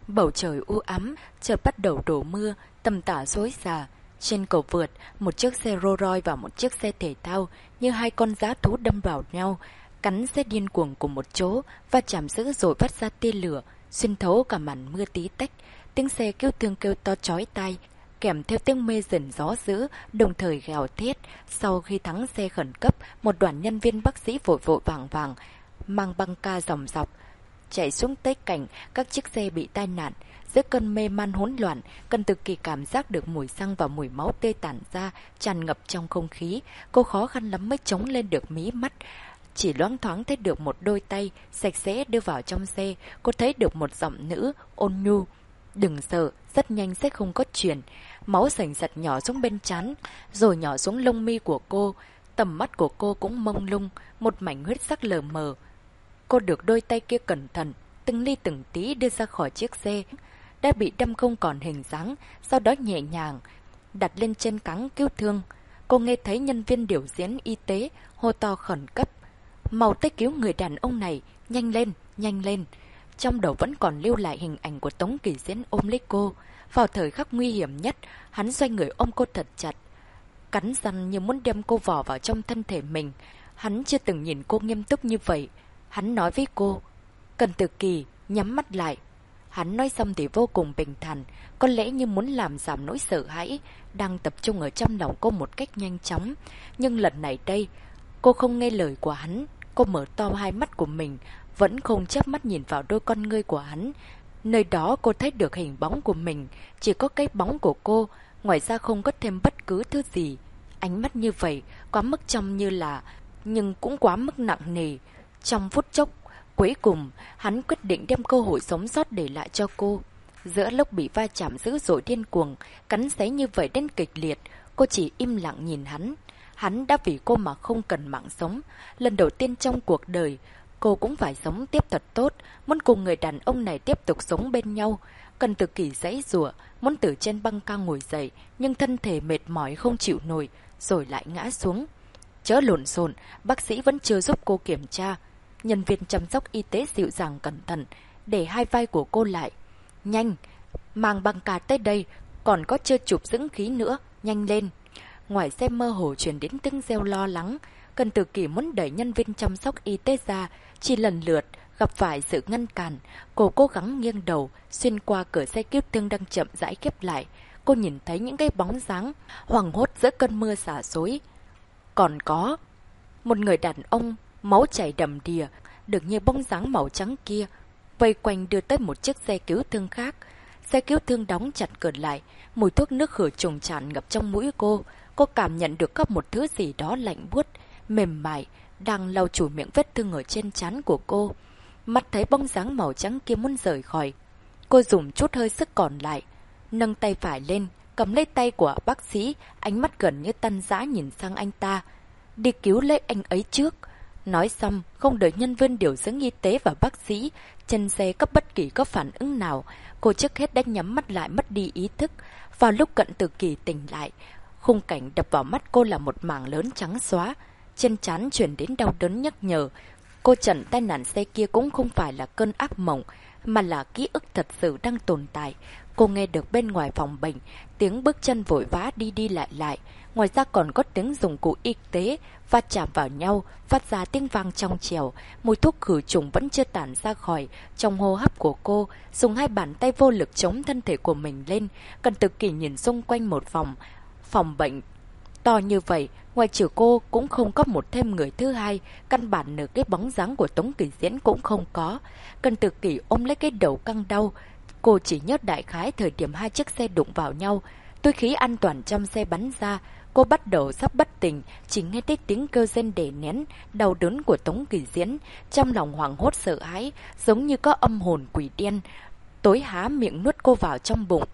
Bầu trời u ám, chợt bắt đầu đổ mưa, tầm tã xối xả. Trên cầu vượt, một chiếc xe Rolls Royce và một chiếc xe thể thao như hai con dã thú đâm vào nhau, cắn xe điên cuồng cùng một chỗ và chạm dữ rồi phát ra tia lửa, xuyên thấu cả màn mưa tí tách. Tiếng xe cứu thương kêu to chói tai, kèm theo tiếng mê rền gió dữ, đồng thời gào thét. Sau khi thắng xe khẩn cấp, một đoàn nhân viên bác sĩ vội vội vàng vàng, mang băng ca dòng dọc, chạy xuống tới cảnh các chiếc xe bị tai nạn. Giữa cơn mê man hỗn loạn, Cần Tử Kỳ cảm giác được mùi xăng và mùi máu tươi tản ra, tràn ngập trong không khí. Cô khó khăn lắm mới chống lên được mí mắt. Chỉ loáng thoáng thấy được một đôi tay sạch sẽ đưa vào trong xe. Cô thấy được một giọng nữ ôn nhu: "Đừng sợ, rất nhanh sẽ không có chuyện." Máu sành sạch nhỏ xuống bên trán, rồi nhỏ xuống lông mi của cô. Tầm mắt của cô cũng mông lung, một mảnh huyết sắc lờ mờ. Cô được đôi tay kia cẩn thận, từng ly từng tí đưa ra khỏi chiếc xe đã bị đâm không còn hình dáng, sau đó nhẹ nhàng đặt lên trên cáng cứu thương. Cô nghe thấy nhân viên điều diễn y tế hô to khẩn cấp: "Mau tới cứu người đàn ông này, nhanh lên, nhanh lên." Trong đầu vẫn còn lưu lại hình ảnh của Tống Kỳ Diễn ôm lấy cô. Vào thời khắc nguy hiểm nhất, hắn xoay người ôm cô thật chặt, cắn răng như muốn đem cô vò vào trong thân thể mình. Hắn chưa từng nhìn cô nghiêm túc như vậy. Hắn nói với cô: "Cần Tử Kỳ, nhắm mắt lại." Hắn nói xong thì vô cùng bình thản, có lẽ như muốn làm giảm nỗi sợ hãi đang tập trung ở trong lòng cô một cách nhanh chóng. Nhưng lần này đây, cô không nghe lời của hắn. Cô mở to hai mắt của mình, vẫn không chớp mắt nhìn vào đôi con ngươi của hắn. Nơi đó cô thấy được hình bóng của mình, chỉ có cái bóng của cô, ngoài ra không có thêm bất cứ thứ gì. Ánh mắt như vậy, quá mức trong như là, nhưng cũng quá mức nặng nề. Trong phút chốc, cuối cùng, hắn quyết định đem cơ hội sống sót để lại cho cô. Giữa lúc bị va chạm dữ dội điên cuồng, cắn xé như vậy đến kịch liệt, cô chỉ im lặng nhìn hắn. Hắn đã vì cô mà không cần mạng sống. Lần đầu tiên trong cuộc đời, cô cũng phải sống tiếp thật tốt, muốn cùng người đàn ông này tiếp tục sống bên nhau. Cần Tử Kỳ giãy giụa, muốn từ trên băng ca ngồi dậy, nhưng thân thể mệt mỏi không chịu nổi, rồi lại ngã xuống. Chớ lộn xộn, bác sĩ vẫn chưa giúp cô kiểm tra. Nhân viên chăm sóc y tế dịu dàng cẩn thận, để hai vai của cô lại. "Nhanh, mang băng ca tới đây, còn có chưa chụp dưỡng khí nữa, nhanh lên." Ngoài xe mơ hồ truyền đến tiếng reo lo lắng. Cần Tử Kỳ muốn đẩy nhân viên chăm sóc y tế ra, chỉ lần lượt gặp phải sự ngăn cản. Cô cố gắng nghiêng đầu, xuyên qua cửa xe cứu thương đang chậm rãi khép lại. Cô nhìn thấy những cái bóng dáng hoảng hốt giữa cơn mưa xả xối. Còn có một người đàn ông máu chảy đầm đìa, được như bóng dáng màu trắng kia vây quanh đưa tới một chiếc xe cứu thương khác. Xe cứu thương đóng chặt cửa lại, mùi thuốc nước khử trùng tràn ngập trong mũi cô. Cô cảm nhận được có một thứ gì đó lạnh buốt, mềm mại đang lau chùi miệng vết thương ở trên trán của cô. Mắt thấy bóng dáng màu trắng kia muốn rời khỏi, cô dùng chút hơi sức còn lại, nâng tay phải lên, cầm lấy tay của bác sĩ, ánh mắt gần như tan rã nhìn sang anh ta. "Đi cứu lấy anh ấy trước." Nói xong, không đợi nhân viên điều dưỡng y tế và bác sĩ trên xe có bất kỳ có phản ứng nào, cô trước hết đã nhắm mắt lại mất đi ý thức. Vào lúc Cận Tử Kỳ tỉnh lại, khung cảnh đập vào mắt cô là một mảng lớn trắng xóa. Trên trán truyền đến đau đớn nhức nhở. Cô trận tai nạn xe kia cũng không phải là cơn ác mộng, mà là ký ức thật sự đang tồn tại. Cô nghe được bên ngoài phòng bệnh tiếng bước chân vội vã đi đi lại lại. Ngoài ra còn có tiếng dụng cụ y tế va chạm vào nhau, phát ra tiếng vang trong trẻo. Mùi thuốc khử trùng vẫn chưa tản ra khỏi trong hô hấp của cô. Dùng hai bàn tay vô lực chống thân thể của mình lên, Cần Tử Kỳ nhìn xung quanh một vòng. Phòng bệnh to như vậy, ngoài trừ cô cũng không có một thêm người thứ hai, căn bản nửa cái bóng dáng của Tống Kỳ Diễn cũng không có. Cần Tử Kỳ ôm lấy cái đầu căng đau. Cô chỉ nhớ đại khái thời điểm hai chiếc xe đụng vào nhau, túi khí an toàn trong xe bắn ra. Cô bắt đầu sắp bất tỉnh, chỉ nghe thấy tiếng kêu rên đè nén đau đớn của Tống Kỳ Diễn. Trong lòng hoảng hốt sợ hãi, giống như có âm hồn quỷ đen tối há miệng nuốt cô vào trong bụng.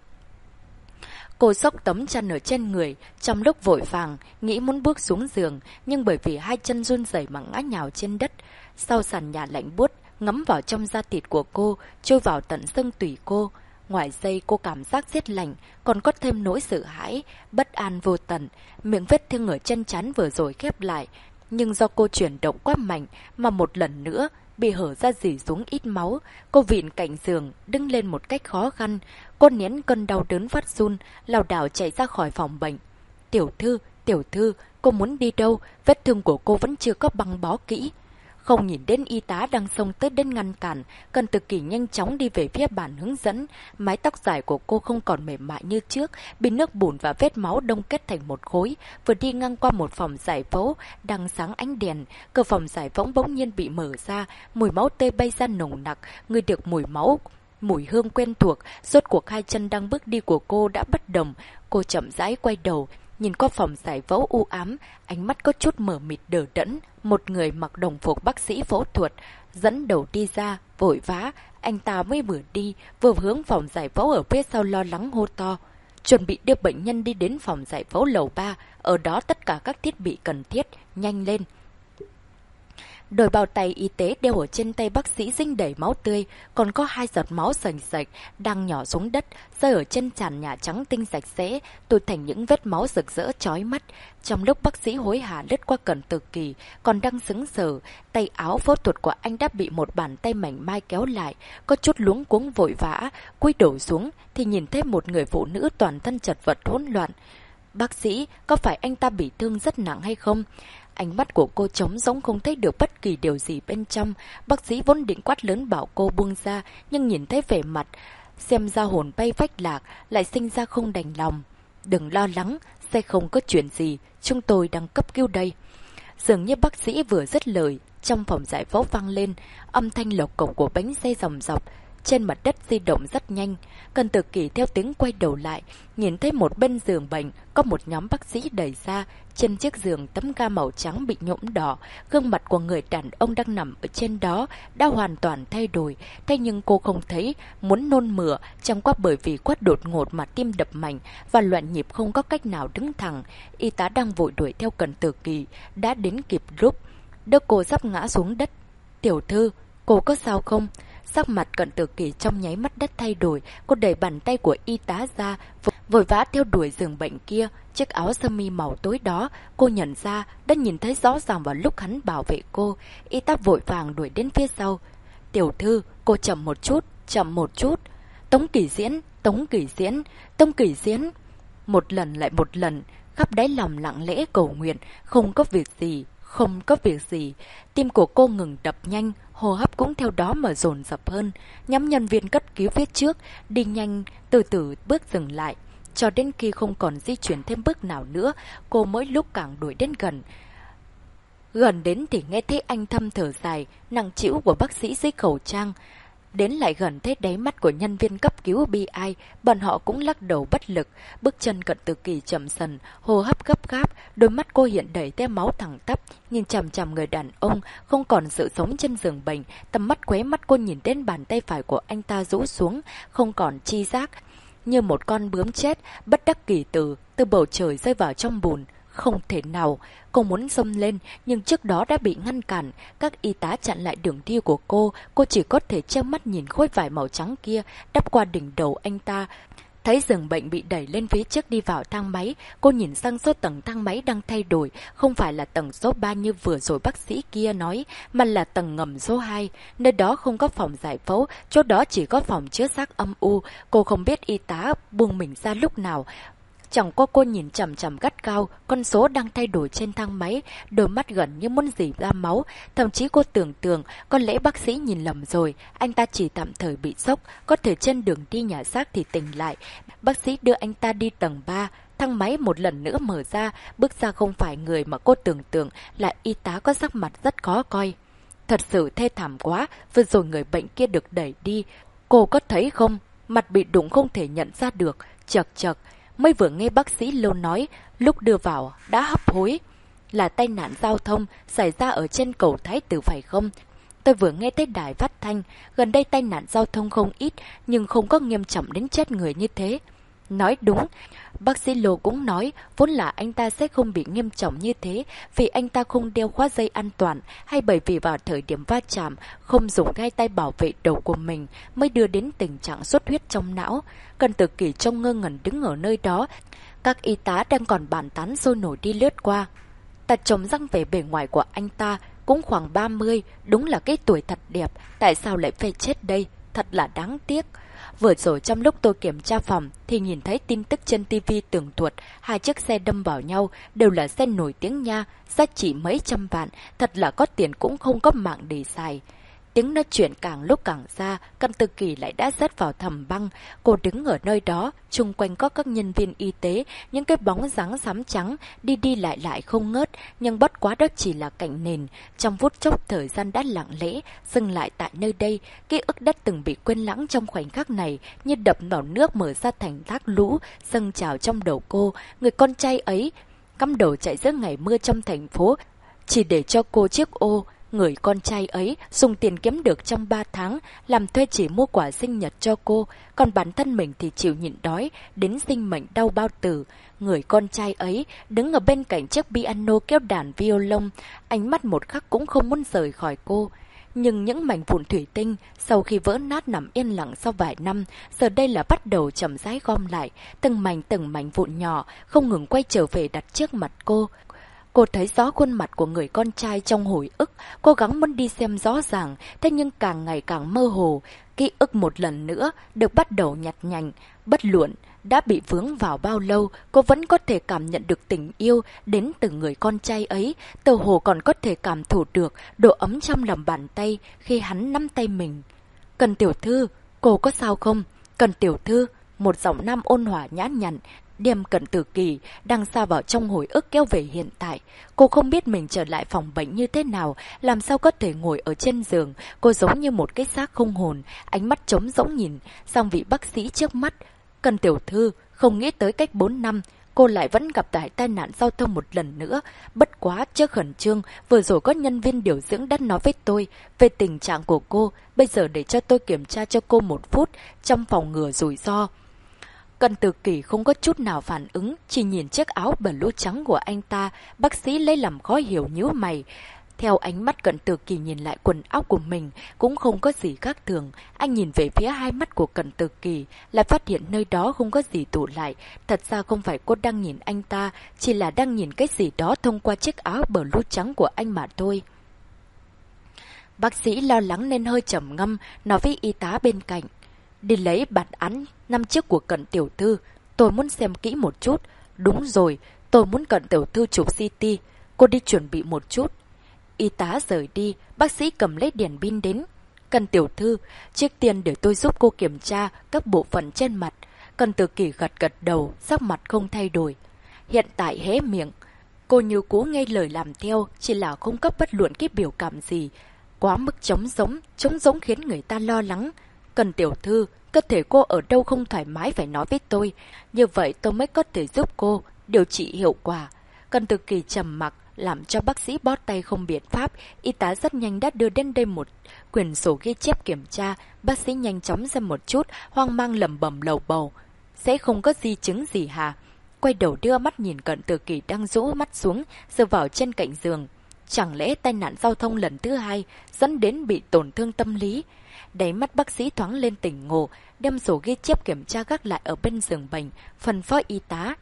Cô xốc tấm chăn ở trên người, trong lúc vội vàng, nghĩ muốn bước xuống giường, nhưng bởi vì hai chân run rẩy mà ngã nhào trên đất. Sau sàn nhà lạnh buốt, ngấm vào trong da thịt của cô, trôi vào tận xương tủy cô. Ngoài dây cô cảm giác rét lạnh, còn có thêm nỗi sợ hãi, bất an vô tận. Miệng vết thương ở chân trán vừa rồi khép lại, nhưng do cô chuyển động quá mạnh mà một lần nữa bị hở ra rỉ xuống ít máu. Cô vịn cạnh giường, đứng lên một cách khó khăn. Cô nén cơn đau đớn phát run, lảo đảo chạy ra khỏi phòng bệnh. Tiểu thư, cô muốn đi đâu? Vết thương của cô vẫn chưa có băng bó kỹ. Không nhìn đến y tá đang xông tới đến ngăn cản, Cần Tử Kỳ nhanh chóng đi về phía bàn hướng dẫn. Mái tóc dài của cô không còn mềm mại như trước, bị nước bùn và vết máu đông kết thành một khối. Vừa đi ngang qua một phòng giải phẫu đang sáng ánh đèn, cửa phòng giải phẫu bỗng nhiên bị mở ra, mùi máu tươi bay ra nồng nặc, người được mùi máu, mùi hương quen thuộc. Rốt cuộc hai chân đang bước đi của cô đã bất động. Cô chậm rãi quay đầu, nhìn qua phòng giải phẫu u ám, ánh mắt có chút mờ mịt đờ đẫn. Một người mặc đồng phục bác sĩ phẫu thuật dẫn đầu đi ra, vội vã. Anh ta mới vừa đi, vừa hướng phòng giải phẫu ở phía sau lo lắng hô to: chuẩn bị đưa bệnh nhân đi đến phòng giải phẫu lầu 3, ở đó tất cả các thiết bị cần thiết, nhanh lên. Đôi bao tay y tế đeo ở trên tay bác sĩ dính đầy máu tươi, còn có 2 giọt máu sành sạch đang nhỏ xuống đất, rơi ở trên tràn nhà trắng tinh sạch sẽ, tụi thành những vết máu rực rỡ chói mắt. Trong lúc bác sĩ hối hả lướt qua Cần Tử Kỳ, còn đang sững sờ, tay áo phẫu thuật của anh đã bị một bàn tay mảnh mai kéo lại, có chút luống cuống vội vã, cúi đầu xuống thì nhìn thấy một người phụ nữ toàn thân chật vật hỗn loạn. Bác sĩ, có phải anh ta bị thương rất nặng hay không? Ánh mắt của cô trống rỗng, không thấy được bất kỳ điều gì bên trong. Bác sĩ vốn định quát lớn bảo cô buông ra, nhưng nhìn thấy vẻ mặt xem ra hồn bay phách lạc, lại sinh ra không đành lòng. Đừng lo lắng, sẽ không có chuyện gì, chúng tôi đang cấp cứu đây. Dường như bác sĩ vừa dứt lời, trong phòng giải phẫu vang lên âm thanh lộc cộc của bánh xe ròng rọc. Trên mặt đất di động rất nhanh. Cần Tử Kỳ theo tiếng quay đầu lại, nhìn thấy một bên giường bệnh có một nhóm bác sĩ đẩy ra. Trên chiếc giường tấm ga màu trắng bị nhuộm đỏ, gương mặt của người đàn ông đang nằm ở trên đó đã hoàn toàn thay đổi. Thế nhưng cô không thấy, muốn nôn mửa, chẳng qua bởi vì quá đột ngột mà tim đập mạnh và loạn nhịp không có cách nào đứng thẳng. Y tá đang vội đuổi theo Cần Tử Kỳ đã đến kịp lúc đỡ cô sắp ngã xuống đất. Tiểu thư, cô có sao không? Sắc mặt Cận Tử Kỳ trong nháy mắt đất thay đổi, cô đẩy bàn tay của y tá ra, vội vã theo đuổi giường bệnh kia. Chiếc áo sơ mi màu tối đó, cô nhận ra, đã nhìn thấy rõ ràng vào lúc hắn bảo vệ cô. Y tá vội vàng đuổi đến phía sau. Tiểu thư, cô chậm một chút. Tống Kỳ Diễn. Một lần lại một lần, khắp đáy lòng lặng lẽ cầu nguyện, không có việc gì. Tim của cô ngừng đập nhanh, hô hấp cũng theo đó mà dồn dập hơn. Nhóm nhân viên cấp cứu phía trước đi nhanh, từ từ bước dừng lại, cho đến khi không còn di chuyển thêm bước nào nữa, cô mỗi lúc càng đuổi đến gần. Gần đến thì nghe thấy anh thâm thở dài, nặng trĩu của bác sĩ dưới khẩu trang. Đến lại gần thấy đáy mắt của nhân viên cấp cứu bi ai, bọn họ cũng lắc đầu bất lực. Bước chân Cận Tử Kỳ chậm dần, hô hấp gấp gáp, đôi mắt cô hiện đầy tia máu thẳng tắp, nhìn chằm chằm người đàn ông không còn sự sống trên giường bệnh. Tầm mắt khóe mắt cô nhìn đến bàn tay phải của anh ta rũ xuống, không còn chi giác, như một con bướm chết, bất đắc kỳ từ bầu trời rơi vào trong bùn. Không thể nào, cô muốn xông lên, nhưng trước đó đã bị ngăn cản. Các y tá chặn lại đường đi của cô chỉ có thể trơ mắt nhìn khối vải màu trắng kia đắp qua đỉnh đầu anh ta. Thấy giường bệnh bị đẩy lên phía trước đi vào thang máy, cô nhìn sang số tầng thang máy đang thay đổi, không phải là tầng số 3 như vừa rồi bác sĩ kia nói, mà là tầng ngầm số 2. Nơi đó không có phòng giải phẫu, chỗ đó chỉ có phòng chứa xác âm u. Cô không biết y tá buông mình ra lúc nào. Chẳng qua cô nhìn chằm chằm gắt cao, con số đang thay đổi trên thang máy, đôi mắt gần như muốn rỉ ra máu. Thậm chí cô tưởng tượng, có lẽ bác sĩ nhìn lầm rồi, anh ta chỉ tạm thời bị sốc, có thể trên đường đi nhà xác thì tỉnh lại. Bác sĩ đưa anh ta đi tầng 3, thang máy một lần nữa mở ra, bước ra không phải người mà cô tưởng tượng, là y tá có sắc mặt rất khó coi. Thật sự thê thảm quá, vừa rồi người bệnh kia được đẩy đi, cô có thấy không? Mặt bị đụng không thể nhận ra được, chật. Mới vừa nghe bác sĩ Lô nói, lúc đưa vào đã hấp hối. Là tai nạn giao thông xảy ra ở trên cầu Thái Tử phải không? Tôi vừa nghe thấy đài phát thanh, gần đây tai nạn giao thông không ít, nhưng không có nghiêm trọng đến chết người như thế. Nói đúng, bác sĩ Lô cũng nói, vốn là anh ta sẽ không bị nghiêm trọng như thế, vì anh ta không đeo khóa dây an toàn, hay bởi vì vào thời điểm va chạm, không dùng hai tay bảo vệ đầu của mình, mới đưa đến tình trạng xuất huyết trong não. Cần Tử Kỳ trông ngơ ngẩn đứng ở nơi đó, các y tá đang còn bàn tán sôi nổi đi lướt qua. Ta trông răng về bề ngoài của anh ta, cũng khoảng 30, đúng là cái tuổi thật đẹp, tại sao lại phải chết đây, thật là đáng tiếc. Vừa rồi trong lúc tôi kiểm tra phòng thì nhìn thấy tin tức trên tivi tường thuật, hai chiếc xe đâm vào nhau, đều là xe nổi tiếng nha, giá trị mấy trăm vạn, thật là có tiền cũng không có mạng để xài. Tiếng nói chuyện càng lúc càng xa, Cận Tử Kỳ lại đã rớt vào thầm băng. Cô đứng ở nơi đó, chung quanh có các nhân viên y tế, những cái bóng dáng xám trắng, đi đi lại lại không ngớt, nhưng bất quá đó chỉ là cảnh nền. Trong phút chốc thời gian đã lặng lẽ, dừng lại tại nơi đây, ký ức đã từng bị quên lãng trong khoảnh khắc này, như đập vào nước mở ra thành thác lũ, dâng trào trong đầu cô. Người con trai ấy, cắm đầu chạy giữa ngày mưa trong thành phố, chỉ để cho cô chiếc ô. Người con trai ấy dùng tiền kiếm được trong 3 tháng, làm thuê chỉ mua quà sinh nhật cho cô, còn bản thân mình thì chịu nhịn đói, đến sinh mệnh đau bao tử. Người con trai ấy đứng ở bên cạnh chiếc piano kéo đàn violon, ánh mắt một khắc cũng không muốn rời khỏi cô. Nhưng những mảnh vụn thủy tinh, sau khi vỡ nát nằm yên lặng sau vài năm, giờ đây là bắt đầu chậm rãi gom lại, từng mảnh vụn nhỏ, không ngừng quay trở về đặt trước mặt cô. Cô thấy rõ khuôn mặt của người con trai trong hồi ức, cố gắng muốn đi xem rõ ràng, thế nhưng càng ngày càng mơ hồ. Ký ức một lần nữa được bắt đầu nhạt nhành, bất luận đã bị vướng vào bao lâu, cô vẫn có thể cảm nhận được tình yêu đến từ người con trai ấy, tựa hồ còn có thể cảm thụ được độ ấm trong lòng bàn tay khi hắn nắm tay mình. Cần tiểu thư, cô có sao không? Cần tiểu thư, một giọng nam ôn hòa nhã nhặn, đem Cận Tử Kỳ đang sa vào trong hồi ức kéo về hiện tại. Cô không biết mình trở lại phòng bệnh như thế nào, làm sao có thể ngồi ở trên giường. Cô giống như một cái xác không hồn, ánh mắt trống rỗng nhìn sang vị bác sĩ trước mắt. Cận tiểu thư, không nghĩ tới cách 4 năm, cô lại vẫn gặp phải tai nạn giao thông một lần nữa. Bất quá trước khẩn trương, vừa rồi có nhân viên điều dưỡng đã nói với tôi về tình trạng của cô. Bây giờ để cho tôi kiểm tra cho cô 1 phút trong phòng ngừa rủi ro. Cận Tử Kỳ không có chút nào phản ứng, chỉ nhìn chiếc áo blue trắng của anh ta, bác sĩ lấy làm khó hiểu nhíu mày. Theo ánh mắt Cận Tử Kỳ nhìn lại quần áo của mình, cũng không có gì khác thường. Anh nhìn về phía hai mắt của Cận Tử Kỳ, lại phát hiện nơi đó không có gì tụ lại. Thật ra không phải cô đang nhìn anh ta, chỉ là đang nhìn cái gì đó thông qua chiếc áo blue trắng của anh mà thôi. Bác sĩ lo lắng nên hơi trầm ngâm, nói với y tá bên cạnh. Đi lấy bản án năm trước của Cận tiểu thư, tôi muốn xem kỹ một chút. Đúng rồi, tôi muốn Cận tiểu thư chụp CT, cô đi chuẩn bị một chút. Y tá rời đi, bác sĩ cầm lấy đèn pin đến. Cận tiểu thư, trước tiên để tôi giúp cô kiểm tra các bộ phận trên mặt. Cận Tử Kỳ gật gật đầu, sắc mặt không thay đổi. Hiện tại hé miệng, cô như cú nghe lời làm theo, chỉ là không cấp bất luận cái biểu cảm gì. Quá mức trống giống khiến người ta lo lắng. Cận tiểu thư, cơ thể cô ở đâu không thoải mái phải nói với tôi, như vậy tôi mới có thể giúp cô điều trị hiệu quả. Cận Tử Kỳ trầm mặc, làm cho bác sĩ bó tay không biện pháp. Y tá rất nhanh đã đưa đến đây một quyển sổ ghi chép kiểm tra. Bác sĩ nhanh chóng xem một chút, hoang mang lẩm bẩm lầu bầu. Sẽ không có di chứng gì hả? Quay đầu đưa mắt nhìn Cận Tử Kỳ đang rũ mắt xuống, dựa vào trên cạnh giường. Chẳng lẽ tai nạn giao thông lần thứ 2 dẫn đến bị tổn thương tâm lý? Đáy mắt bác sĩ thoáng lên tỉnh ngộ, đem sổ ghi chép kiểm tra gác lại ở bên giường bệnh, phân phó y tá.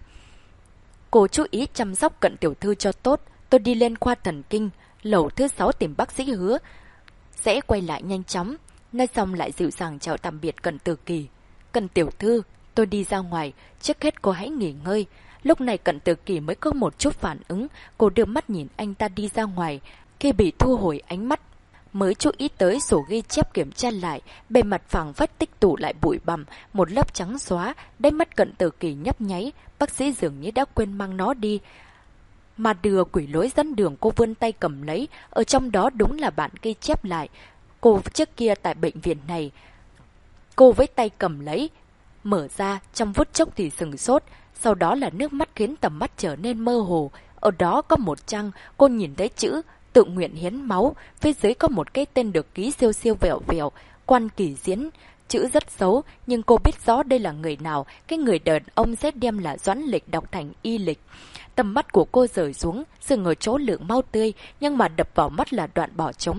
Cô chú ý chăm sóc Cận tiểu thư cho tốt, tôi đi lên khoa thần kinh, lầu thứ 6 tìm bác sĩ hứa sẽ quay lại nhanh chóng. Nói xong lại dịu dàng chào tạm biệt Cận Tử Kỳ. Cận tiểu thư, tôi đi ra ngoài, trước hết cô hãy nghỉ ngơi. Lúc này Cận Tử Kỳ mới có một chút phản ứng, cô đưa mắt nhìn anh ta đi ra ngoài. Khi bị thu hồi ánh mắt, mới chú ý tới sổ ghi chép kiểm tra lại, bề mặt phẳng phất tích tụ lại bụi bặm, một lớp trắng xóa. Đáy mắt Cận Tử Kỳ nhấp nháy, bác sĩ dường như đã quên mang nó đi. Mà đưa quỷ lối dẫn đường, cô vươn tay cầm lấy, ở trong đó đúng là bản ghi chép lại. Cô trước kia tại bệnh viện này, cô với tay cầm lấy, mở ra, trong phút chốc thì sừng sốt, sau đó là nước mắt khiến tầm mắt trở nên mơ hồ. Ở đó có một trang, cô nhìn thấy chữ tự nguyện hiến máu, phía dưới có một cái tên được ký siêu siêu vẹo vẹo, Quan Kỳ Diễn. Chữ rất xấu, nhưng cô biết rõ đây là người nào, cái người đàn ông sẽ đem là Doãn Lịch đọc thành Y Lịch. Tầm mắt của cô rời xuống, dừng ở chỗ lượng máu tươi, nhưng mà đập vào mắt là đoạn bỏ trống.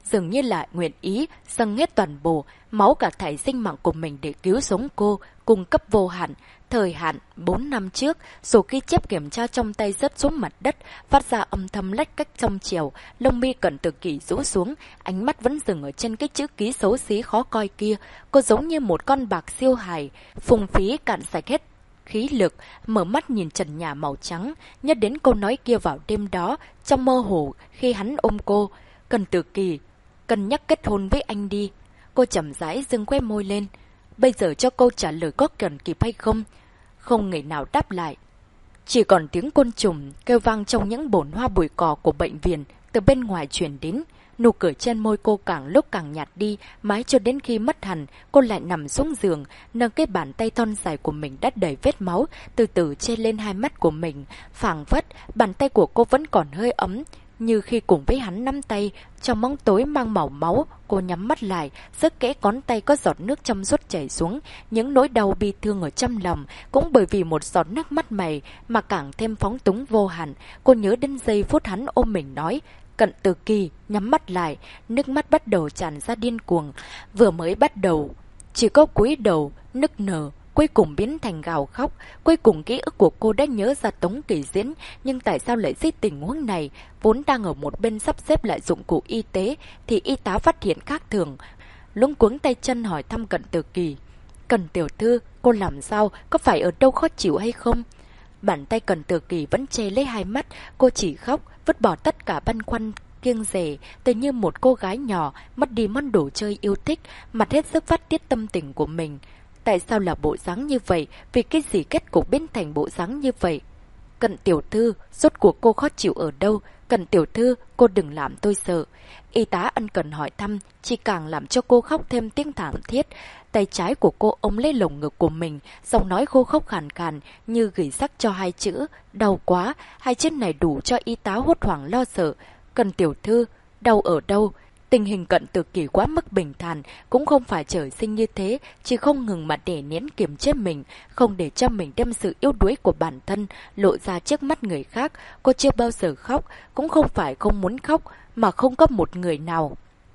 dường như lại nguyện ý dâng hết toàn bộ máu cả thảy sinh mạng của mình để cứu sống cô, cung cấp vô hạn. Thời hạn 4 năm trước, sổ ghi chép kiểm tra trong tay rớt xuống mặt đất, phát ra âm thầm lách cách trong chiều, lông mi Cận Tử Kỷ rũ xuống, ánh mắt vẫn dừng ở trên cái chữ ký xấu xí khó coi kia. Cô giống như một con bạc siêu hài, phung phí cạn sạch hết khí lực, mở mắt nhìn trần nhà màu trắng, nhớ đến câu nói kia vào đêm đó, trong mơ hồ khi hắn ôm cô. Cận Tử Kỷ, cân nhắc kết hôn với anh đi. Cô chậm rãi dâng que môi lên. Bây giờ cho câu trả lời có cần kịp hay không? Không người nào đáp lại. Chỉ còn tiếng côn trùng kêu vang trong những bồn hoa bụi cỏ của bệnh viện từ bên ngoài truyền đến. Nụ cười trên môi cô càng lúc càng nhạt đi, mãi cho đến khi mất hẳn, cô lại nằm xuống giường, nâng cái bàn tay thon dài của mình đã đầy vết máu, từ từ che lên hai mắt của mình. Phảng phất, bàn tay của cô vẫn còn hơi ấm, như khi cùng với hắn nắm tay, trong bóng tối mang màu máu. Cô nhắm mắt lại, rất kẽ ngón tay có giọt nước trong suốt chảy xuống. Những nỗi đau bi thương ở trong lòng cũng bởi vì một giọt nước mắt mày mà càng thêm phóng túng vô hạn. Cô nhớ đến giây phút hắn ôm mình nói: Cận Tử Kỷ, nhắm mắt lại. Nước mắt bắt đầu tràn ra điên cuồng. Vừa mới bắt đầu chỉ có cúi đầu nức nở, cuối cùng biến thành gào khóc. Cuối cùng ký ức của cô đã nhớ ra Tống Kỳ Diễn, nhưng tại sao lại dưới tình huống này? Vốn đang ở một bên sắp xếp lại dụng cụ y tế thì y tá phát hiện khác thường, luống cuống tay chân hỏi thăm Cận Tử Kỷ: Cận tiểu thư, cô làm sao? Có phải ở đâu khó chịu hay không? Bàn tay Cận Tử Kỷ vẫn che lấy hai mắt. Cô chỉ khóc, vứt bỏ tất cả băn khoăn kiêng dè, tự như một cô gái nhỏ mất đi món đồ chơi yêu thích, mặt hết sức phát tiết tâm tình của mình. Tại sao là bộ dáng như vậy? Vì cái gì kết cục biến thành bộ dáng như vậy? Cận tiểu thư, rốt cuộc cô khó chịu ở đâu? Cận tiểu thư, cô đừng làm tôi sợ. Y tá ân cần hỏi thăm, chỉ càng làm cho cô khóc thêm tiếng thảm thiết. Tay trái của cô ôm lấy lồng ngực của mình, giọng nói khô khốc khàn khàn như gửi sắc cho hai chữ: đau quá. Hai chữ này đủ cho y tá hốt hoảng lo sợ. Cận tiểu thư, đau ở đâu? Tình hình Cận Tử Kỷ quá mức bình thản, cũng không phải trời sinh như thế, chỉ không ngừng mà để nén kiềm chế mình, không để cho mình đem sự yếu đuối của bản thân lộ ra trước mắt người khác. Cô chưa bao giờ khóc, cũng không phải không muốn khóc, mà không có một người nào,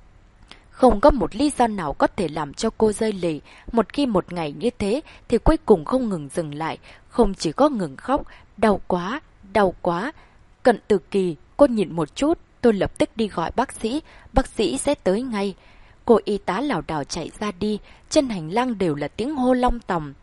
không có một lý do nào có thể làm cho cô rơi lệ. Một khi một ngày như thế thì cuối cùng không ngừng dừng lại, không chỉ có ngừng khóc. Đau quá, đau quá. Cận Tử Kỷ, cô nhịn một chút, tôi lập tức đi gọi bác sĩ sẽ tới ngay. Cô y tá lảo đảo chạy ra đi, trên hành lang đều là tiếng hô long tòng,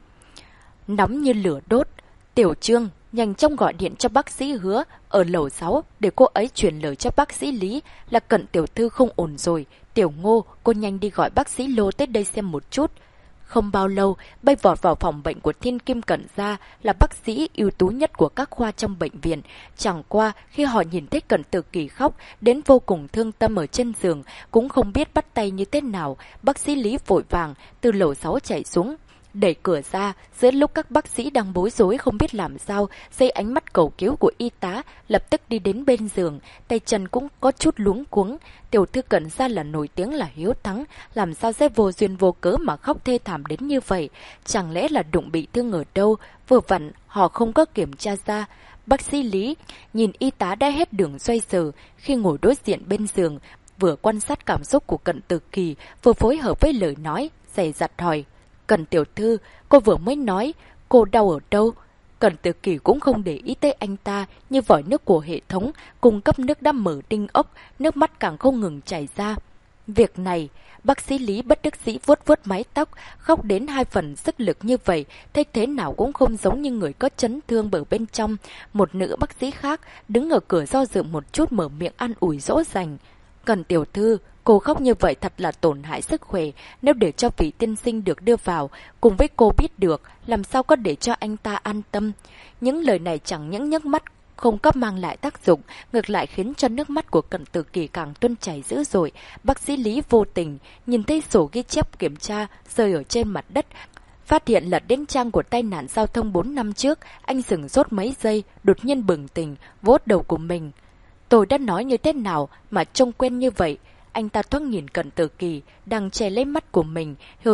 nóng như lửa đốt. Tiểu Trương, nhanh chóng gọi điện cho bác sĩ Hứa ở lầu 6 để cô ấy truyền lời cho bác sĩ Lý là Cận tiểu thư không ổn rồi. Tiểu Ngô, cô nhanh đi gọi bác sĩ Lô tới đây xem một chút. Không bao lâu, bay vọt vào phòng bệnh của Thiên Kim Cận gia là bác sĩ ưu tú nhất của các khoa trong bệnh viện. Chẳng qua, khi họ nhìn thấy Cận Tử Kỷ khóc, đến vô cùng thương tâm ở trên giường, cũng không biết bắt tay như thế nào, bác sĩ Lý vội vàng từ lầu 6 chạy xuống, đẩy cửa ra. Giữa lúc các bác sĩ đang bối rối không biết làm sao, dưới ánh mắt cầu cứu của y tá, lập tức đi đến bên giường, tay chân cũng có chút luống cuống. Tiểu thư Cận gia là nổi tiếng là hiếu thắng, làm sao sẽ vô duyên vô cớ mà khóc thê thảm đến như vậy? Chẳng lẽ là đụng bị thương ở đâu? Vừa vặn họ không có kiểm tra ra. Bác sĩ Lý nhìn y tá đã hết đường xoay sở, khi ngồi đối diện bên giường, vừa quan sát cảm xúc của Cận Tử Kỷ, vừa phối hợp với lời nói, dè dặt hỏi: Cận tiểu thư, cô vừa mới nói cô đau ở đâu? Cận Tử Kỷ cũng không để ý tới anh ta, như vòi nước của hệ thống cung cấp nước đã mở đinh ốc, nước mắt càng không ngừng chảy ra. Việc này, bác sĩ Lý bất đắc dĩ vuốt vuốt mái tóc, khóc đến 2 phần sức lực như vậy, thấy thế nào cũng không giống như người có chấn thương ở bên trong. Một nữ bác sĩ khác đứng ở cửa do dự một chút, mở miệng an ủi dỗ dành: Cận tiểu thư, cô khóc như vậy thật là tổn hại sức khỏe. Nếu để cho vị tiên sinh được đưa vào cùng với cô biết được, làm sao có để cho anh ta an tâm? Những lời này chẳng những nhấc mắt không có mang lại tác dụng, ngược lại khiến cho nước mắt của Cận Tử Kỷ càng tuôn chảy dữ dội. Bác sĩ Lý vô tình nhìn thấy sổ ghi chép kiểm tra rơi ở trên mặt đất, phát hiện là đến trang của tai nạn giao thông 4 năm trước. Anh sửng sốt mấy giây, đột nhiên bừng tỉnh, vuốt đầu của mình. Tôi đã nói như thế nào mà trông quen như vậy? Anh ta thoáng nhìn Cận Tử Kỷ đang che lấy mắt của mình,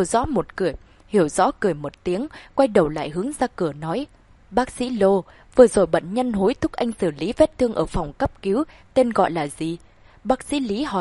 hiểu rõ cười một tiếng, quay đầu lại hướng ra cửa nói: Bác sĩ Lô, vừa rồi bệnh nhân hối thúc anh xử lý vết thương ở phòng cấp cứu, tên gọi là gì? Bác sĩ Lý hỏi,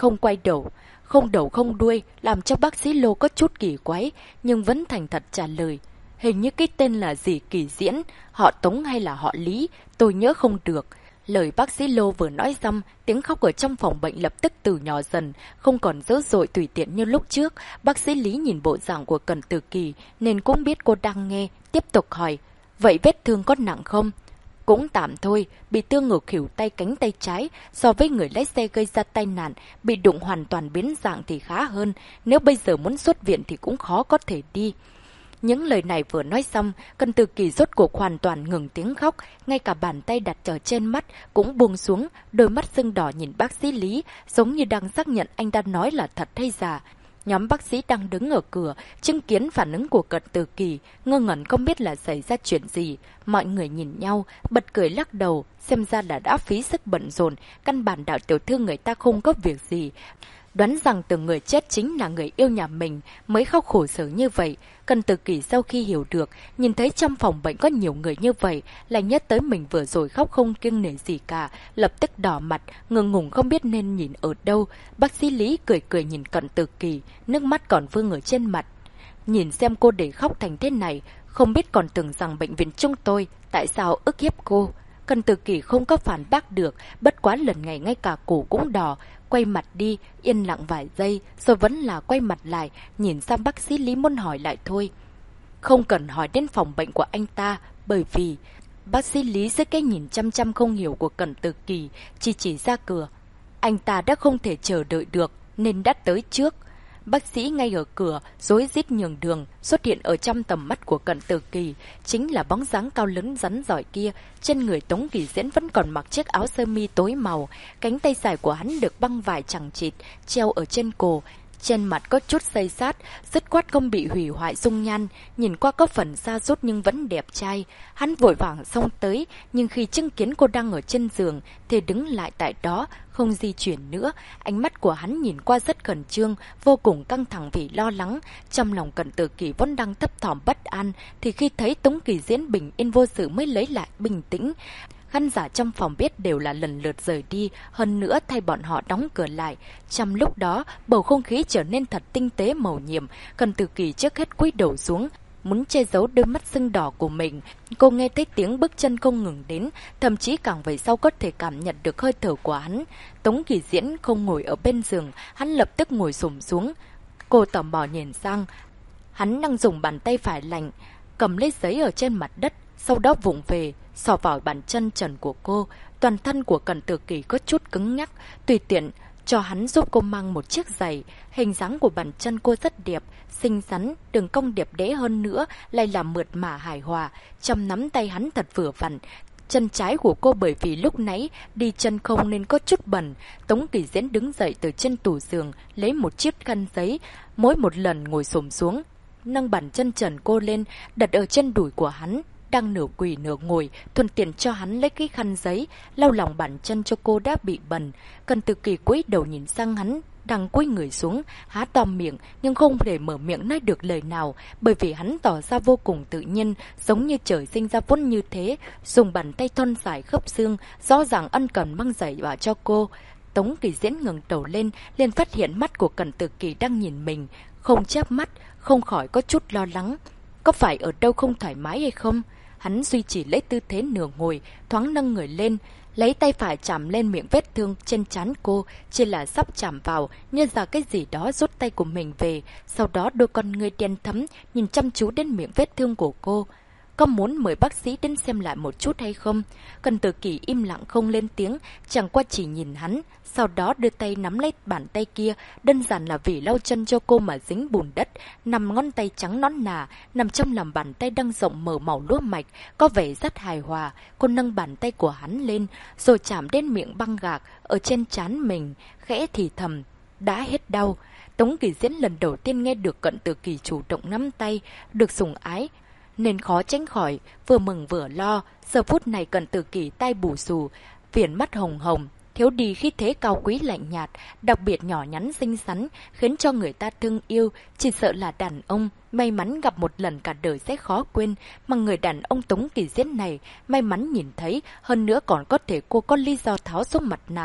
không quay đầu, không đầu không đuôi, làm cho bác sĩ Lô có chút kỳ quái, nhưng vẫn thành thật trả lời. Hình như cái tên là gì Kỳ Diễn, họ Tống hay là họ Lý, tôi nhớ không được. Lời bác sĩ Lô vừa nói xong, tiếng khóc ở trong phòng bệnh lập tức từ nhỏ dần, không còn dữ dội tùy tiện như lúc trước. Bác sĩ Lý nhìn bộ dạng của Cẩn Tử Kỳ nên cũng biết cô đang nghe, tiếp tục hỏi. Vậy vết thương có nặng không? Cũng tạm thôi, bị thương ngược khỉu tay cánh tay trái, so với người lái xe gây ra tai nạn, bị đụng hoàn toàn biến dạng thì khá hơn, nếu bây giờ muốn xuất viện thì cũng khó có thể đi. Những lời này vừa nói xong, Cẩn Tử Kỳ rốt cuộc hoàn toàn ngừng tiếng khóc, ngay cả bàn tay đặt ở trên mắt cũng buông xuống, đôi mắt sưng đỏ nhìn bác sĩ Lý, giống như đang xác nhận anh đã nói là thật hay giả. Nhóm bác sĩ đang đứng ở cửa, chứng kiến phản ứng của Cẩn Tử Kỳ, ngơ ngẩn không biết là xảy ra chuyện gì. Mọi người nhìn nhau, bật cười lắc đầu, xem ra là đã phí sức bận rộn, căn bản đạo tiểu thư người ta không có việc gì. Đoán rằng từng người chết chính là người yêu nhà mình mới khóc khổ sở như vậy. Cẩn Tử Kỳ sau khi hiểu được, nhìn thấy trong phòng bệnh có nhiều người như vậy, lại nhớ tới mình vừa rồi khóc không kiêng nể gì cả, lập tức đỏ mặt, ngượng ngùng không biết nên nhìn ở đâu. Bác sĩ Lý cười cười nhìn Cẩn Tử Kỳ, nước mắt còn vương ở trên mặt. Nhìn xem cô để khóc thành thế này, không biết còn tưởng rằng bệnh viện chúng tôi, tại sao ức hiếp cô. Cẩn Tử Kỳ không có phản bác được, bất quá lần này ngay cả cổ cũng đỏ, quay mặt đi, yên lặng vài giây, rồi vẫn là quay mặt lại, nhìn sang bác sĩ Lý muốn hỏi lại thôi. Không cần hỏi đến phòng bệnh của anh ta, bởi vì... Bác sĩ Lý dưới cái nhìn chăm chăm không hiểu của Cẩn Tử Kỳ, chỉ ra cửa. Anh ta đã không thể chờ đợi được, nên đã tới trước. Bác sĩ ngay ở cửa, rối rít nhường đường, xuất hiện ở trong tầm mắt của Cẩn Tử Kỳ. Chính là bóng dáng cao lớn rắn giỏi kia, trên người Tống Kỳ Diễn vẫn còn mặc chiếc áo sơ mi tối màu. Cánh tay dài của hắn được băng vải chằng chịt, treo ở trên cổ. Trên mặt có chút xây sát, dứt khoát không bị hủy hoại dung nhan, nhìn qua có phần sa sút nhưng vẫn đẹp trai. Hắn vội vàng xông tới, nhưng khi chứng kiến cô đang ở trên giường thì đứng lại tại đó, không di chuyển nữa. Ánh mắt của hắn nhìn qua rất khẩn trương, vô cùng căng thẳng vì lo lắng. Trong lòng Cẩn Tử Kỳ vốn đang thấp thỏm bất an, thì khi thấy Tống Kỳ Diễn bình yên vô sự mới lấy lại bình tĩnh. Khán giả trong phòng biết đều là lần lượt rời đi, hơn nữa thay bọn họ đóng cửa lại. Trong lúc đó, bầu không khí trở nên thật tinh tế màu nhiệm. Cẩn Tử Kỳ trước hết cúi đầu xuống, muốn che giấu đôi mắt sưng đỏ của mình. Cô nghe thấy tiếng bước chân không ngừng đến, thậm chí càng về sau có thể cảm nhận được hơi thở của hắn. Tống Kỳ Diễn không ngồi ở bên giường, hắn lập tức ngồi xổm xuống. Cô tò mò nhìn sang, hắn đang dùng bàn tay phải lạnh cầm lấy giấy ở trên mặt đất, sau đó vụng về, xỏ vào bàn chân trần của cô. Toàn thân của Cẩn Tử Kỳ có chút cứng nhắc, tùy tiện cho hắn giúp cô mang một chiếc giày. Hình dáng của bàn chân cô rất đẹp, xinh xắn, đường cong đẹp đẽ hơn nữa, lại làm mượt mà hài hòa. Trong nắm tay hắn thật vừa vặn. Chân trái của cô bởi vì lúc nãy đi chân không nên có chút bẩn. Tống Kỳ Diễn đứng dậy từ trên tủ giường, lấy một chiếc khăn giấy, mỗi một lần ngồi xổm xuống, nâng bàn chân trần cô lên, đặt ở trên đùi của hắn. Đang nửa quỳ nửa ngồi, thuận tiện cho hắn lấy cái khăn giấy, lau lòng bàn chân cho cô đã bị bẩn. Cẩn Tử Kỳ cúi đầu nhìn sang hắn, đang cúi người xuống, há to miệng nhưng không thể mở miệng nói được lời nào, bởi vì hắn tỏ ra vô cùng tự nhiên, giống như trời sinh ra vốn như thế, dùng bàn tay thon dài khớp xương, rõ ràng ân cần mang giày vào cho cô. Tống Kỳ Diễn ngẩng đầu lên, liền phát hiện mắt của Cẩn Tử Kỳ đang nhìn mình, không chớp mắt, không khỏi có chút lo lắng. Có phải ở đâu không thoải mái hay không? Hắn duy trì lấy tư thế nửa ngồi, thoáng nâng người lên, lấy tay phải chạm lên miệng vết thương trên trán cô, chỉ là sắp chạm vào, như ra cái gì đó rút tay của mình về. Sau đó đôi con ngươi đen thẫm nhìn chăm chú đến miệng vết thương của cô. Có muốn mời bác sĩ đến xem lại một chút hay không? Cẩn Tử Kỳ im lặng không lên tiếng, chẳng qua chỉ nhìn hắn, sau đó đưa tay nắm lấy bàn tay kia, đơn giản là vì lau chân cho cô mà dính bùn đất. Nằm ngón tay trắng nõn nà, nằm trong lòng bàn tay đang rộng mở màu lúa mạch, có vẻ rất hài hòa. Cô nâng bàn tay của hắn lên, rồi chạm đến miệng băng gạc ở trên trán mình, khẽ thì thầm, đã hết đau. Tống Kỳ Diễn lần đầu tiên nghe được Cẩn Tử Kỳ chủ động nắm tay, được sủng ái, nên khó tránh khỏi, vừa mừng vừa lo. Giờ phút này Cẩn Tử Kỳ tai bù xù, viền mắt hồng hồng, thiếu đi khí thế cao quý lạnh nhạt, đặc biệt nhỏ nhắn xinh xắn, khiến cho người ta thương yêu. Chỉ sợ là đàn ông may mắn gặp một lần cả đời sẽ khó quên, mà người đàn ông Tống Kỳ Diễn này may mắn nhìn thấy, hơn nữa còn có thể cô có lý do tháo xuống mặt nạ.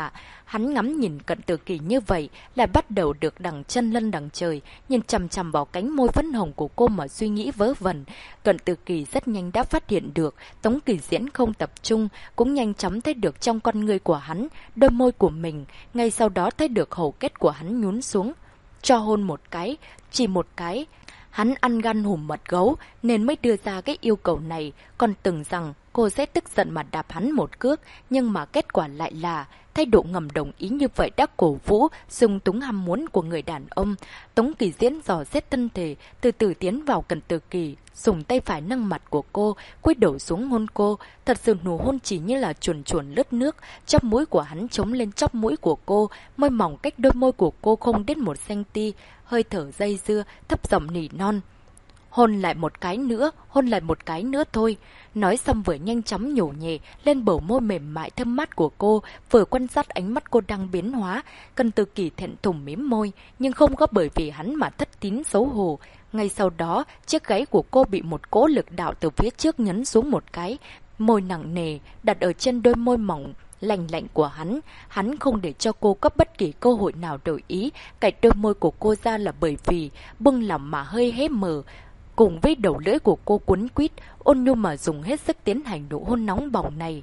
Hắn ngắm nhìn Cận Tử Kỳ như vậy, lại bắt đầu được đằng chân lân đằng trời, nhìn chằm chằm vào cánh môi phấn hồng của cô mà suy nghĩ vớ vẩn. Cận Tử Kỳ rất nhanh đã phát hiện được, Tống Kỳ Diễn không tập trung, cũng nhanh chóng thấy được trong con ngươi của hắn, đôi môi của mình, ngay sau đó thấy được hầu kết của hắn nhún xuống. Cho hôn một cái, chỉ một cái. Hắn ăn gan hùm mật gấu nên mới đưa ra cái yêu cầu này, còn tưởng rằng cô sẽ tức giận mà đạp hắn một cước, nhưng mà kết quả lại là thái độ ngầm đồng ý như vậy đã cổ vũ dung túng ham muốn của người đàn ông. Tống Kỳ Diễn dò xét thân thể, từ từ tiến vào Cận Tử Kỳ, dùng tay phải nâng mặt của cô, cúi đầu xuống hôn cô. Thật sự nụ hôn chỉ như là chuồn chuồn lướt nước, chóp mũi của hắn chống lên chóp mũi của cô, môi mỏng cách đôi môi của cô không đến 1 cm, hơi thở dây dưa, thấp giọng nỉ non. Hôn lại một cái nữa, hôn lại một cái nữa thôi. Nói xong vừa nhanh chóng nhổ nhẹ lên bờ môi mềm mại thơm mát của cô, vừa quan sát ánh mắt cô đang biến hóa. Cận Tử Kỳ thẹn thùng mím môi, nhưng không có bởi vì hắn mà thất tín xấu hổ. Ngay sau đó, chiếc gáy của cô bị một cỗ lực đạo từ phía trước nhấn xuống một cái, môi nặng nề đặt ở trên đôi môi mỏng lành lạnh của hắn. Hắn không để cho cô có bất kỳ cơ hội nào đổi ý, cạy đôi môi của cô ra là bởi vì bưng lòng mà hơi hé mở. Cùng với đầu lưỡi của cô quấn quýt, ôn nhu mà dùng hết sức tiến hành nụ hôn nóng bỏng này.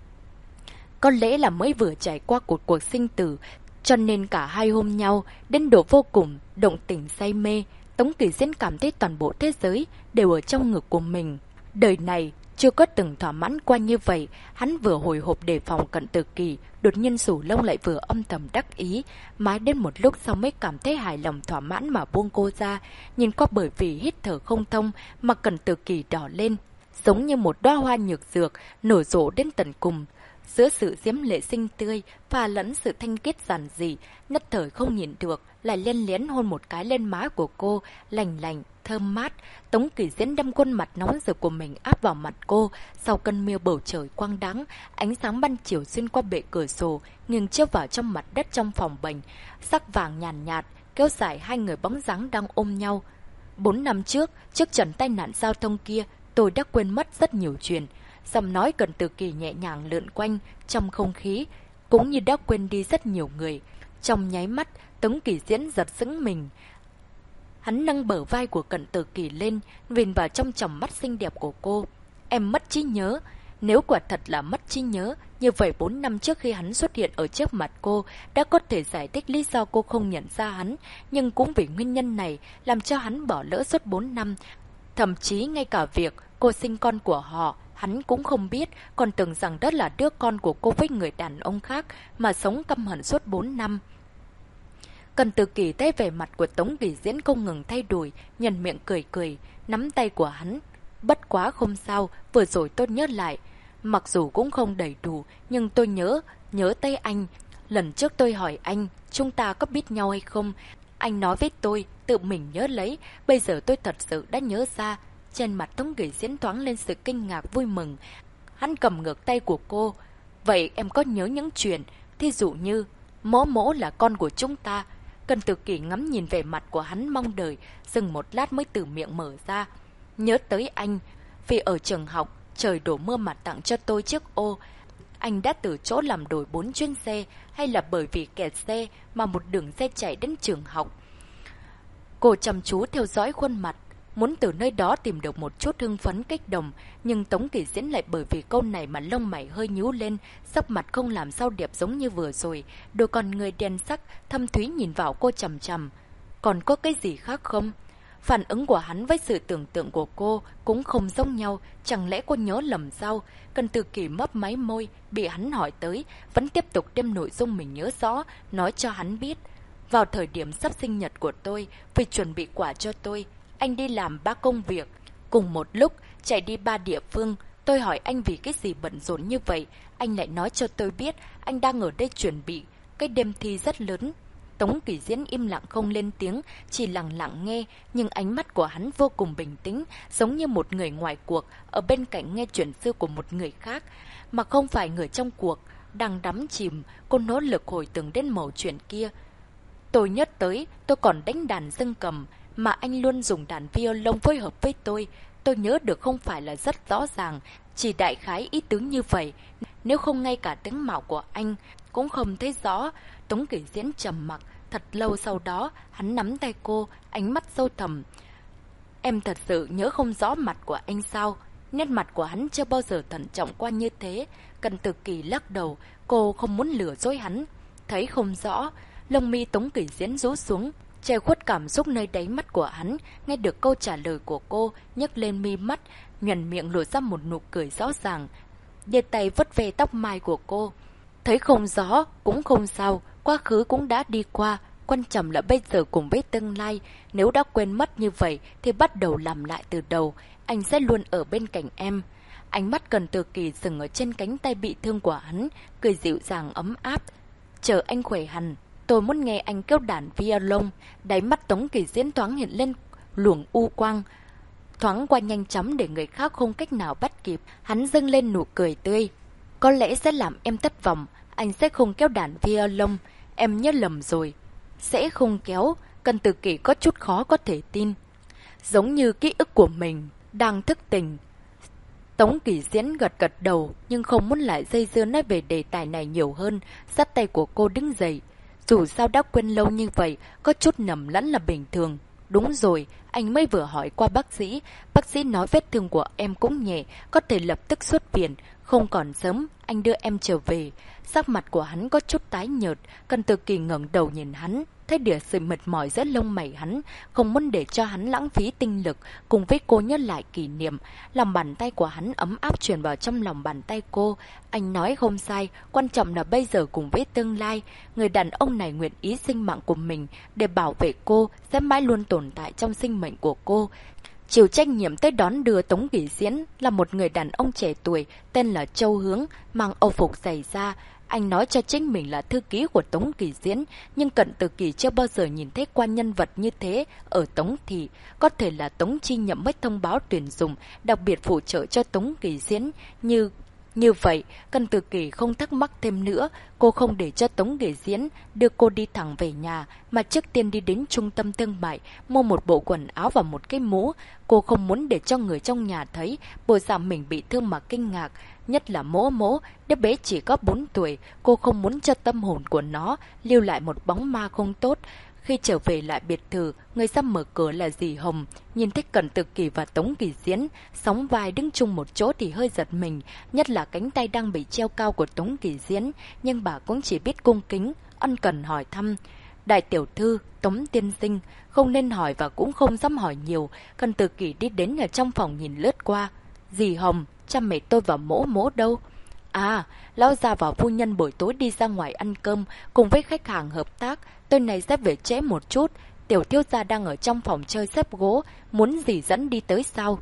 Có lẽ là mới vừa trải qua một cuộc sinh tử, cho nên cả hai ôm nhau, đến độ vô cùng, động tình say mê. Tống Kỳ Diễn cảm thấy toàn bộ thế giới đều ở trong ngực của mình. Đời này chưa có từng thỏa mãn qua như vậy, hắn vừa hồi hộp đề phòng Cận Tử Kỳ, đột nhiên Sủ Lông lại vừa âm thầm đắc ý, mãi đến một lúc sau mới cảm thấy hài lòng thỏa mãn mà buông cô ra, nhìn qua bởi vì hít thở không thông mà Cận Tử Kỳ đỏ lên, giống như một đóa hoa nhược dược nở rộ đến tận cùng. Giữa sự diễm lệ xinh tươi và lẫn sự thanh khiết giản dị, nhất thời không nhịn được, lại len lén hôn một cái lên má của cô, lành lành, thơm mát. Tống Kỳ Diễn đâm khuôn mặt nóng rực của mình áp vào mặt cô. Sau cơn mưa bầu trời quang đãng, ánh sáng ban chiều xuyên qua bệ cửa sổ, nghiêng chiếu vào trong mặt đất trong phòng bệnh, sắc vàng nhàn nhạt, kéo dài hai người bóng dáng đang ôm nhau. 4 năm trước trận tai nạn giao thông kia, tôi đã quên mất rất nhiều chuyện. Giọng nói Cận Tử Kỳ nhẹ nhàng lượn quanh trong không khí, cũng như đã quên đi rất nhiều người. Trong nháy mắt, Tống Kỳ Diễn giật sững mình. Hắn nâng bờ vai của Cận Tử Kỳ lên, nhìn vào trong tròng mắt xinh đẹp của cô. Em mất trí nhớ. Nếu quả thật là mất trí nhớ, như vậy 4 năm trước khi hắn xuất hiện ở trước mặt cô, đã có thể giải thích lý do cô không nhận ra hắn. Nhưng cũng vì nguyên nhân này, làm cho hắn bỏ lỡ suốt 4 năm. Thậm chí ngay cả việc cô sinh con của họ, hắn cũng không biết, còn tưởng rằng đó là đứa con của cô với người đàn ông khác, mà sống căm hận suốt 4 năm. Cận Tử Kỳ thấy vẻ mặt của Tống Kỳ Diễn không ngừng thay đổi, nhần miệng cười cười, nắm tay của hắn. Bất quá không sao, vừa rồi tôi nhớ lại. Mặc dù cũng không đầy đủ, nhưng tôi nhớ tay anh. Lần trước tôi hỏi anh, chúng ta có biết nhau hay không? Anh nói với tôi, tự mình nhớ lấy, bây giờ tôi thật sự đã nhớ ra. Trên mặt Tống Kỳ Diễn thoáng lên sự kinh ngạc vui mừng. Hắn cầm ngược tay của cô. Vậy em có nhớ những chuyện, thí dụ như, mỗ mỗ là con của chúng ta. Cận Tử Kỳ ngắm nhìn vẻ mặt của hắn mong đợi, dừng một lát mới từ miệng mở ra. Nhớ tới anh, vì ở trường học, trời đổ mưa mà tặng cho tôi chiếc ô. Anh đã từ chỗ làm đổi 4 chuyến xe, hay là bởi vì kẹt xe mà một đường xe chạy đến trường học. Cô chăm chú theo dõi khuôn mặt, muốn từ nơi đó tìm được một chút hưng phấn kích động, nhưng Tống Kỳ Diễn lại bởi vì câu này mà lông mày hơi nhíu lên, sắc mặt không làm sao đẹp giống như vừa rồi, đôi con người đen sắc, thâm thúy nhìn vào cô chằm chằm. Còn có cái gì khác không? Phản ứng của hắn với sự tưởng tượng của cô cũng không giống nhau, chẳng lẽ cô nhớ lầm sao? Cận Tử Kỳ mấp máy môi, bị hắn hỏi tới, vẫn tiếp tục đem nội dung mình nhớ rõ, nói cho hắn biết. Vào thời điểm sắp sinh nhật của tôi, vì chuẩn bị quà cho tôi, anh đi làm 3 công việc, cùng một lúc chạy đi 3 địa phương. Tôi hỏi anh vì cái gì bận rộn như vậy, anh lại nói cho tôi biết anh đang ở đây chuẩn bị cái đêm thi rất lớn. Tống Kỳ Diễn im lặng không lên tiếng, chỉ lặng lặng nghe, nhưng ánh mắt của hắn vô cùng bình tĩnh, giống như một người ngoài cuộc, ở bên cạnh nghe chuyện xưa của một người khác, mà không phải người trong cuộc. Đang đắm chìm, cô nỗ lực hồi tưởng đến mẩu chuyện kia. Tôi nhớ tới, tôi còn đánh đàn dương cầm, mà anh luôn dùng đàn violon phối hợp với tôi. Tôi nhớ được không phải là rất rõ ràng, chỉ đại khái ý tứ như vậy. Nếu không ngay cả tướng mạo của anh, cũng không thấy rõ. Tống Kỷ Diễn trầm mặc, thật lâu sau đó, hắn nắm tay cô, ánh mắt sâu thẳm. Em thật sự nhớ không rõ mặt của anh sao? Nét mặt của hắn chưa bao giờ thận trọng qua như thế. Cần Tử Kỳ lắc đầu, cô không muốn lừa dối hắn. Thấy không rõ, lông mi Tống Kỷ Diễn rũ xuống, che khuất cảm xúc nơi đáy mắt của hắn. Nghe được câu trả lời của cô, nhấc lên mi mắt, nhuần miệng lộ ra một nụ cười rõ ràng. Đưa tay vứt về tóc mai của cô. Thấy không rõ, cũng không sao, quá khứ cũng đã đi qua. Quan trọng là bây giờ cùng với tương lai. Nếu đã quên mất như vậy thì bắt đầu làm lại từ đầu. Anh sẽ luôn ở bên cạnh em. Ánh mắt Cần Tử Kỳ dừng ở trên cánh tay bị thương của hắn, cười dịu dàng ấm áp. Chờ anh khỏe hẳn, tôi muốn nghe anh kéo đàn violon. Đáy mắt Tống Kỷ Diễn thoáng hiện lên luồng u quang, thoáng qua nhanh chóng để người khác không cách nào bắt kịp. Hắn dâng lên nụ cười tươi. Có lẽ sẽ làm em thất vọng. Anh sẽ không kéo đàn violon. Em nhớ lầm rồi. Sẽ không kéo. Cần Tử Kỳ có chút khó có thể tin. Giống như ký ức của mình đang thức tỉnh. Tống Kỷ Diễn gật gật đầu, nhưng không muốn lại dây dưa nói về đề tài này nhiều hơn. Dắt tay của cô đứng dậy. Dù sao đã quên lâu như vậy, có chút nhầm lẫn là bình thường. Đúng rồi, anh mới vừa hỏi qua bác sĩ. Bác sĩ nói vết thương của em cũng nhẹ, có thể lập tức xuất viện. Không còn sớm, anh đưa em trở về. Sắc mặt của hắn có chút tái nhợt. Cần Tử Kỳ ngẩng đầu nhìn hắn, thấy được sự mệt mỏi giữa lông mày hắn, không muốn để cho hắn lãng phí tinh lực. Cùng với cô nhớ lại kỷ niệm, lòng bàn tay của hắn ấm áp truyền vào trong lòng bàn tay cô. Anh nói không sai, quan trọng là bây giờ cùng với tương lai. Người đàn ông này nguyện ý sinh mạng của mình để bảo vệ cô, sẽ mãi luôn tồn tại trong sinh mệnh của cô. Chịu trách nhiệm tới đón đưa Tống Kỷ Diễn là một người đàn ông trẻ tuổi tên là Châu Hướng, mang âu phục dày da. Anh nói cho chính mình là thư ký của Tống Kỷ Diễn, nhưng Cận Tử Kỳ chưa bao giờ nhìn thấy qua nhân vật như thế ở Tống Thị. Có thể là Tống Chi Nhậm mới thông báo tuyển dụng, đặc biệt phụ trợ cho Tống Kỷ Diễn. Như vậy, Cận Tử Kỳ không thắc mắc thêm nữa. Cô không để cho Tống Kỷ Diễn đưa cô đi thẳng về nhà, mà trước tiên đi đến trung tâm thương mại, mua một bộ quần áo và một cái mũ. Cô không muốn để cho người trong nhà thấy bộ dạng mình bị thương mà kinh ngạc. Nhất là Mỗ Mỗ, đứa bé chỉ có 4 tuổi, cô không muốn cho tâm hồn của nó lưu lại một bóng ma không tốt. Khi trở về lại biệt thự, người ra mở cửa là dì Hồng. Nhìn thấy Cận Tử Kỳ và Tống Kỷ Diễn sóng vai đứng chung một chỗ thì hơi giật mình, nhất là cánh tay đang bị treo cao của Tống Kỷ Diễn. Nhưng bà cũng chỉ biết cung kính, ân cần hỏi thăm. Đại tiểu thư, Tống tiên sinh, không nên hỏi và cũng không dám hỏi nhiều. Cận Tử Kỳ đi đến ở trong phòng nhìn lướt qua. Dì Hồng, cha mẹ tôi và Mỗ Mỗ đâu? À, lão già và phu nhân buổi tối đi ra ngoài ăn cơm cùng với khách hàng hợp tác. Tôi này sẽ về trễ một chút. Tiểu thiếu gia đang ở trong phòng chơi xếp gỗ, muốn dì dẫn đi tới sao?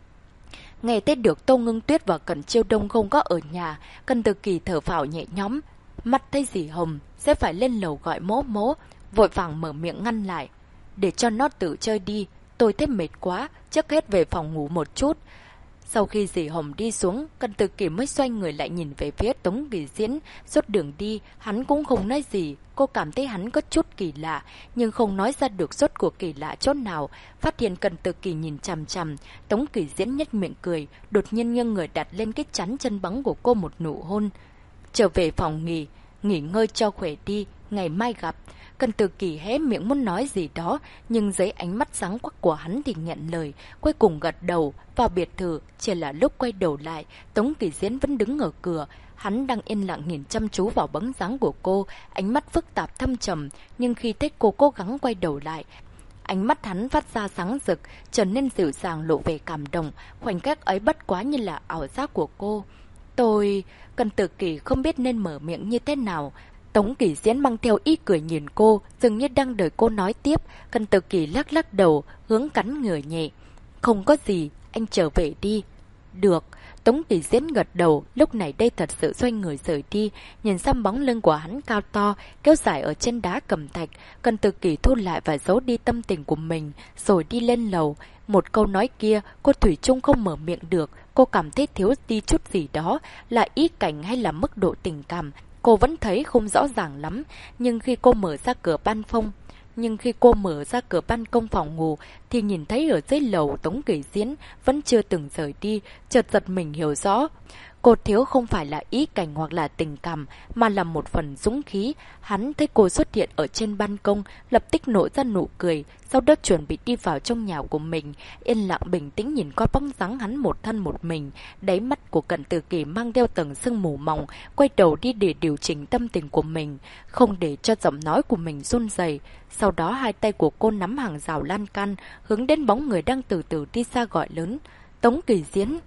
Nghe thấy được Tô Ngưng Tuyết và Cẩn Chiêu Đông không có ở nhà, Cận Tử Kỳ thở phào nhẹ nhõm. Mắt thấy dì Hồng sẽ phải lên lầu gọi Mỗ Mỗ, vội vàng mở miệng ngăn lại. Để cho nó tự chơi đi, tôi thấy mệt quá, trước hết về phòng ngủ một chút. Sau khi dì Hồng đi xuống, Cận Tử Kỳ mới xoay người lại nhìn về phía Tống Kỷ Diễn. Suốt đường đi, hắn cũng không nói gì. Cô cảm thấy hắn có chút kỳ lạ, nhưng không nói ra được rốt cuộc kỳ lạ chỗ nào. Phát hiện Cận Tử Kỳ nhìn chằm chằm, Tống Kỷ Diễn nhếch miệng cười, đột nhiên nghiêng người đặt lên cái chắn chân bóng của cô một nụ hôn. Trở về phòng nghỉ ngơi cho khỏe đi, ngày mai gặp. Cận Tử Kỳ hé miệng muốn nói gì đó, nhưng dưới ánh mắt sáng quắc của hắn thì nghẹn lời, cuối cùng gật đầu. Vào biệt thự, chỉ là lúc quay đầu lại, Tống Kỷ Diễn vẫn đứng ở cửa. Hắn đang yên lặng nhìn chăm chú vào bóng dáng của cô, ánh mắt phức tạp thâm trầm, nhưng khi thấy cô cố gắng quay đầu lại, ánh mắt hắn phát ra sáng rực, trở nên dịu dàng lộ vẻ cảm động. Khoảnh khắc ấy bất quá như là ảo giác của cô. Cận Tử Kỳ không biết nên mở miệng như thế nào. Tống Kỷ Diễn mang theo ý cười nhìn cô, dường như đang đợi cô nói tiếp. Cận Tử Kỳ lắc lắc đầu, hướng cắn người nhẹ. Không có gì, anh trở về đi. Được. Tống Kỷ Diễn gật đầu, lúc này đây thật sự xoay người rời đi, nhìn xăm bóng lưng của hắn cao to, kéo dài ở trên đá cẩm thạch. Cận Tử Kỳ thu lại và giấu đi tâm tình của mình, rồi đi lên lầu. Một câu nói kia, cô thủy chung không mở miệng được. Cô cảm thấy thiếu đi chút gì đó, là ý cảnh hay là mức độ tình cảm. Cô vẫn thấy không rõ ràng lắm, nhưng khi cô mở ra cửa ban công phòng ngủ thì nhìn thấy ở dưới lầu Tống Kỷ Diễn vẫn chưa từng rời đi, chợt giật mình hiểu rõ. Cô thiếu không phải là ý cảnh hoặc là tình cảm, mà là một phần dũng khí. Hắn thấy cô xuất hiện ở trên ban công, lập tức nổ ra nụ cười, sau đó chuẩn bị đi vào trong nhà của mình, yên lặng bình tĩnh nhìn qua bóng dáng hắn một thân một mình. Đáy mắt của Cận Tử Kỳ mang đeo tầng sương mù mỏng, quay đầu đi để điều chỉnh tâm tình của mình, không để cho giọng nói của mình run rẩy. Sau đó hai tay của cô nắm hàng rào lan can, hướng đến bóng người đang từ từ đi xa gọi lớn. Tống Kỳ Diễn.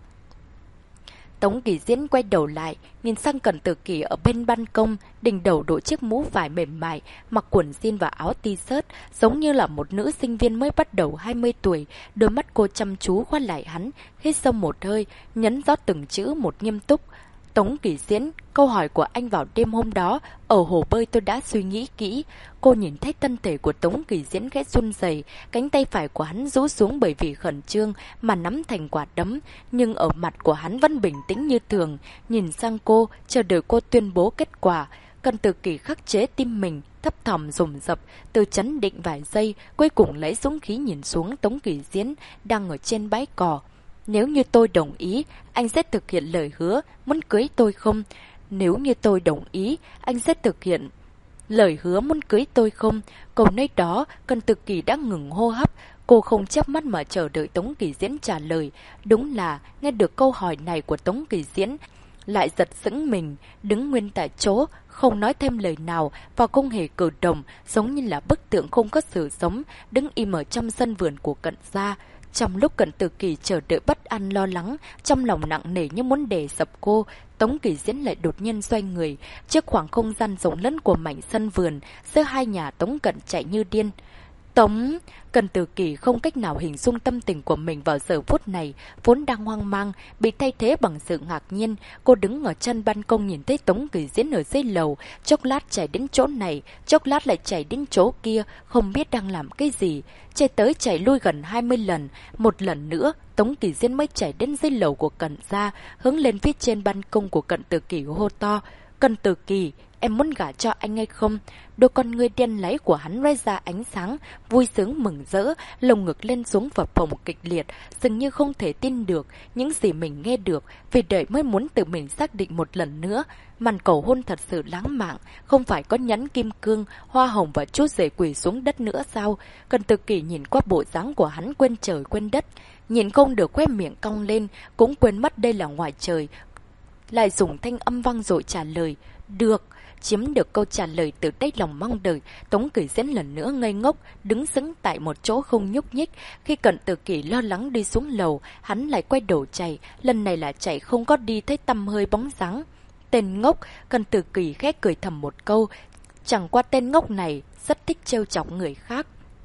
Tống Kỳ Diễn quay đầu lại, nhìn sang Cận Tử Kỳ ở bên ban công, đỉnh đầu đội chiếc mũ vải mềm mại, mặc quần jean và áo t-shirt, giống như là một nữ sinh viên mới bắt đầu 20 tuổi. Đôi mắt cô chăm chú khoan lại hắn, hít sâu một hơi, nhấn rót từng chữ một nghiêm túc. Tống Kỳ Diễn, câu hỏi của anh vào đêm hôm đó, ở hồ bơi tôi đã suy nghĩ kỹ. Cô nhìn thấy thân thể của Tống Kỳ Diễn khẽ run rẩy, cánh tay phải của hắn rũ xuống bởi vì khẩn trương mà nắm thành quả đấm, nhưng ở mặt của hắn vẫn bình tĩnh như thường, nhìn sang cô, chờ đợi cô tuyên bố kết quả. Cận Tử Kỳ khắc chế tim mình, thấp thỏm dồn dập, từ chấn định vài giây, cuối cùng lấy dũng khí nhìn xuống Tống Kỳ Diễn đang ở trên bãi cỏ. Nếu như tôi đồng ý, anh sẽ thực hiện lời hứa, muốn cưới tôi không? Nếu như tôi đồng ý, anh sẽ thực hiện lời hứa muốn cưới tôi không? Câu nói đó, Cận Tử Kỳ đã ngừng hô hấp. Cô không chớp mắt mà chờ đợi Tống Kỳ Diễn trả lời. Đúng là, nghe được câu hỏi này của Tống Kỳ Diễn, lại giật sững mình, đứng nguyên tại chỗ, không nói thêm lời nào và không hề cử động, giống như là bức tượng không có sự sống, đứng im ở trong sân vườn của Cận gia. Trong lúc Cận Tử Kỳ chờ đợi bất an lo lắng, trong lòng nặng nề như muốn đè sập cô, Tống Kỳ Diễn lại đột nhiên xoay người, trước khoảng không gian rộng lớn của mảnh sân vườn, giữa hai nhà Tống Cận chạy như điên. Tống... Cận Tử Kỳ không cách nào hình dung tâm tình của mình vào giờ phút này, vốn đang hoang mang, bị thay thế bằng sự ngạc nhiên. Cô đứng ở chân ban công nhìn thấy Tống Kỳ Diễn ở dưới lầu, chốc lát chạy đến chỗ này, chốc lát lại chạy đến chỗ kia, không biết đang làm cái gì. Chạy tới chạy lui gần 20 lần, một lần nữa, Tống Kỳ Diễn mới chạy đến dưới lầu của Cận gia, hướng lên phía trên ban công của Cận Tử Kỳ hô to. Cận Tử Kỳ, em muốn gả cho anh hay không? Đôi con ngươi đen láy của hắn lóe ra ánh sáng, vui sướng mừng rỡ, lồng ngực lên xuống phập phồng kịch liệt, dường như không thể tin được những gì mình nghe được, vì đợi mới muốn tự mình xác định một lần nữa. Màn cầu hôn thật sự lãng mạn, không phải có nhẫn kim cương, hoa hồng và chút rể quỳ xuống đất nữa sao? Cận Tử Kỳ nhìn qua bộ dáng của hắn quên trời quên đất, nhìn không được khóe miệng cong lên, cũng quên mất đây là ngoài trời, lại dùng thanh âm vang dội trả lời, được. Chiếm được câu trả lời từ đáy lòng mong đợi, Tống Kỳ Diễn lần nữa ngây ngốc, đứng sững tại một chỗ không nhúc nhích. Khi Cận Tử Kỳ lo lắng đi xuống lầu, hắn lại quay đầu chạy, lần này là chạy không có đi thấy tăm hơi bóng dáng. Tên ngốc, Cận Tử Kỳ khẽ cười thầm một câu, chẳng qua tên ngốc này rất thích trêu chọc người khác.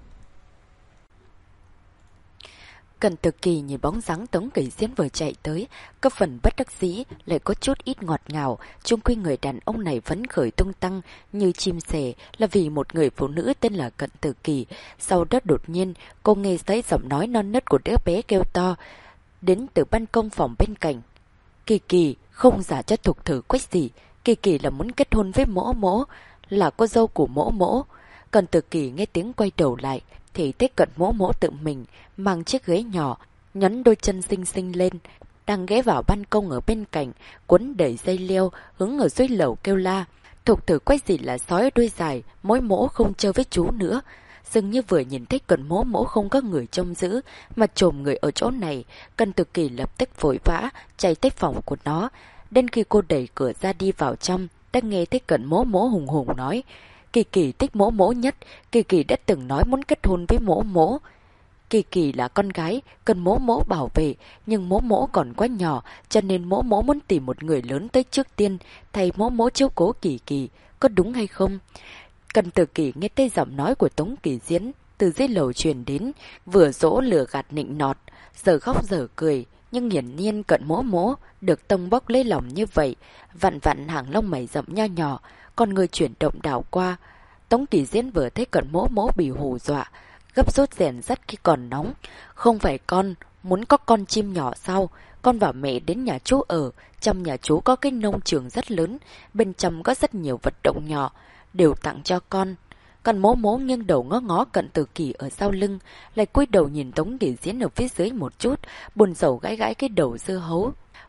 Cận Tử Kỳ nhìn bóng dáng Tống Kỳ Diễn vừa chạy tới, có phần bất đắc dĩ, lại có chút ít ngọt ngào. Chung quy người đàn ông này vẫn khởi tung tăng như chim sẻ là vì một người phụ nữ tên là Cận Tử Kỳ. Sau đó đột nhiên, cô nghe thấy giọng nói non nớt của đứa bé kêu to, đến từ ban công phòng bên cạnh. Kỳ Kỳ, không giả cho Thục Thử Quách gì. Kỳ Kỳ là muốn kết hôn với Mỗ Mỗ, là cô dâu của Mỗ Mỗ. Cận Tử Kỳ nghe tiếng quay đầu lại, thì thấy Cận Mỗ Mỗ tự mình mang chiếc ghế nhỏ, nhấn đôi chân xinh xinh lên, đang ghé vào ban công ở bên cạnh, quấn đầy dây leo, hướng ở dưới lầu kêu la. Thục Thử Quách gì là sói đuôi dài, Mỗ Mỗ không chơi với chú nữa. Dường như vừa nhìn thấy Cận Mỗ Mỗ không có người trông giữ, mà trồm người ở chỗ này, Cận Tử Kỳ lập tức vội vã chạy tới phòng của nó. Đến khi cô đẩy cửa ra đi vào trong, đã nghe thấy Cận Mỗ Mỗ hùng hùng nói, Kỳ Kỳ thích Mỗ Mỗ nhất, Kỳ Kỳ đã từng nói muốn kết hôn với Mỗ Mỗ. Kỳ Kỳ là con gái, cần Mỗ Mỗ bảo vệ, nhưng Mỗ Mỗ còn quá nhỏ, cho nên Mỗ Mỗ muốn tìm một người lớn tới trước tiên, thay Mỗ Mỗ chiếu cố Kỳ Kỳ, có đúng hay không? Cận Tử Kỳ nghe thấy giọng nói của Tống Kỳ Diễn từ dưới lầu truyền đến, vừa dỗ lừa gạt nịnh nọt, giờ khóc giờ cười, nhưng hiển nhiên Cận Mỗ Mỗ được tông bóc lấy lòng như vậy, vặn vặn hàng lông mày rậm nho nhỏ, con người chuyển động đảo qua. Tống Kỳ Diễn vừa thấy Cận Mỗ Mỗ bị hù dọa, gấp rút rèn rắt khi còn nóng. Không phải con muốn có con chim nhỏ sao? Con và mẹ đến nhà chú ở, trong nhà chú có cái nông trường rất lớn, bên trong có rất nhiều vật động nhỏ, đều tặng cho con. Còn Mỗ Mỗ nghiêng đầu ngó ngó Cận Tử Kỳ ở sau lưng, lại cúi đầu nhìn Tống Kỳ Diễn ở phía dưới một chút, buồn rầu gãi gãi cái đầu dưa hấu.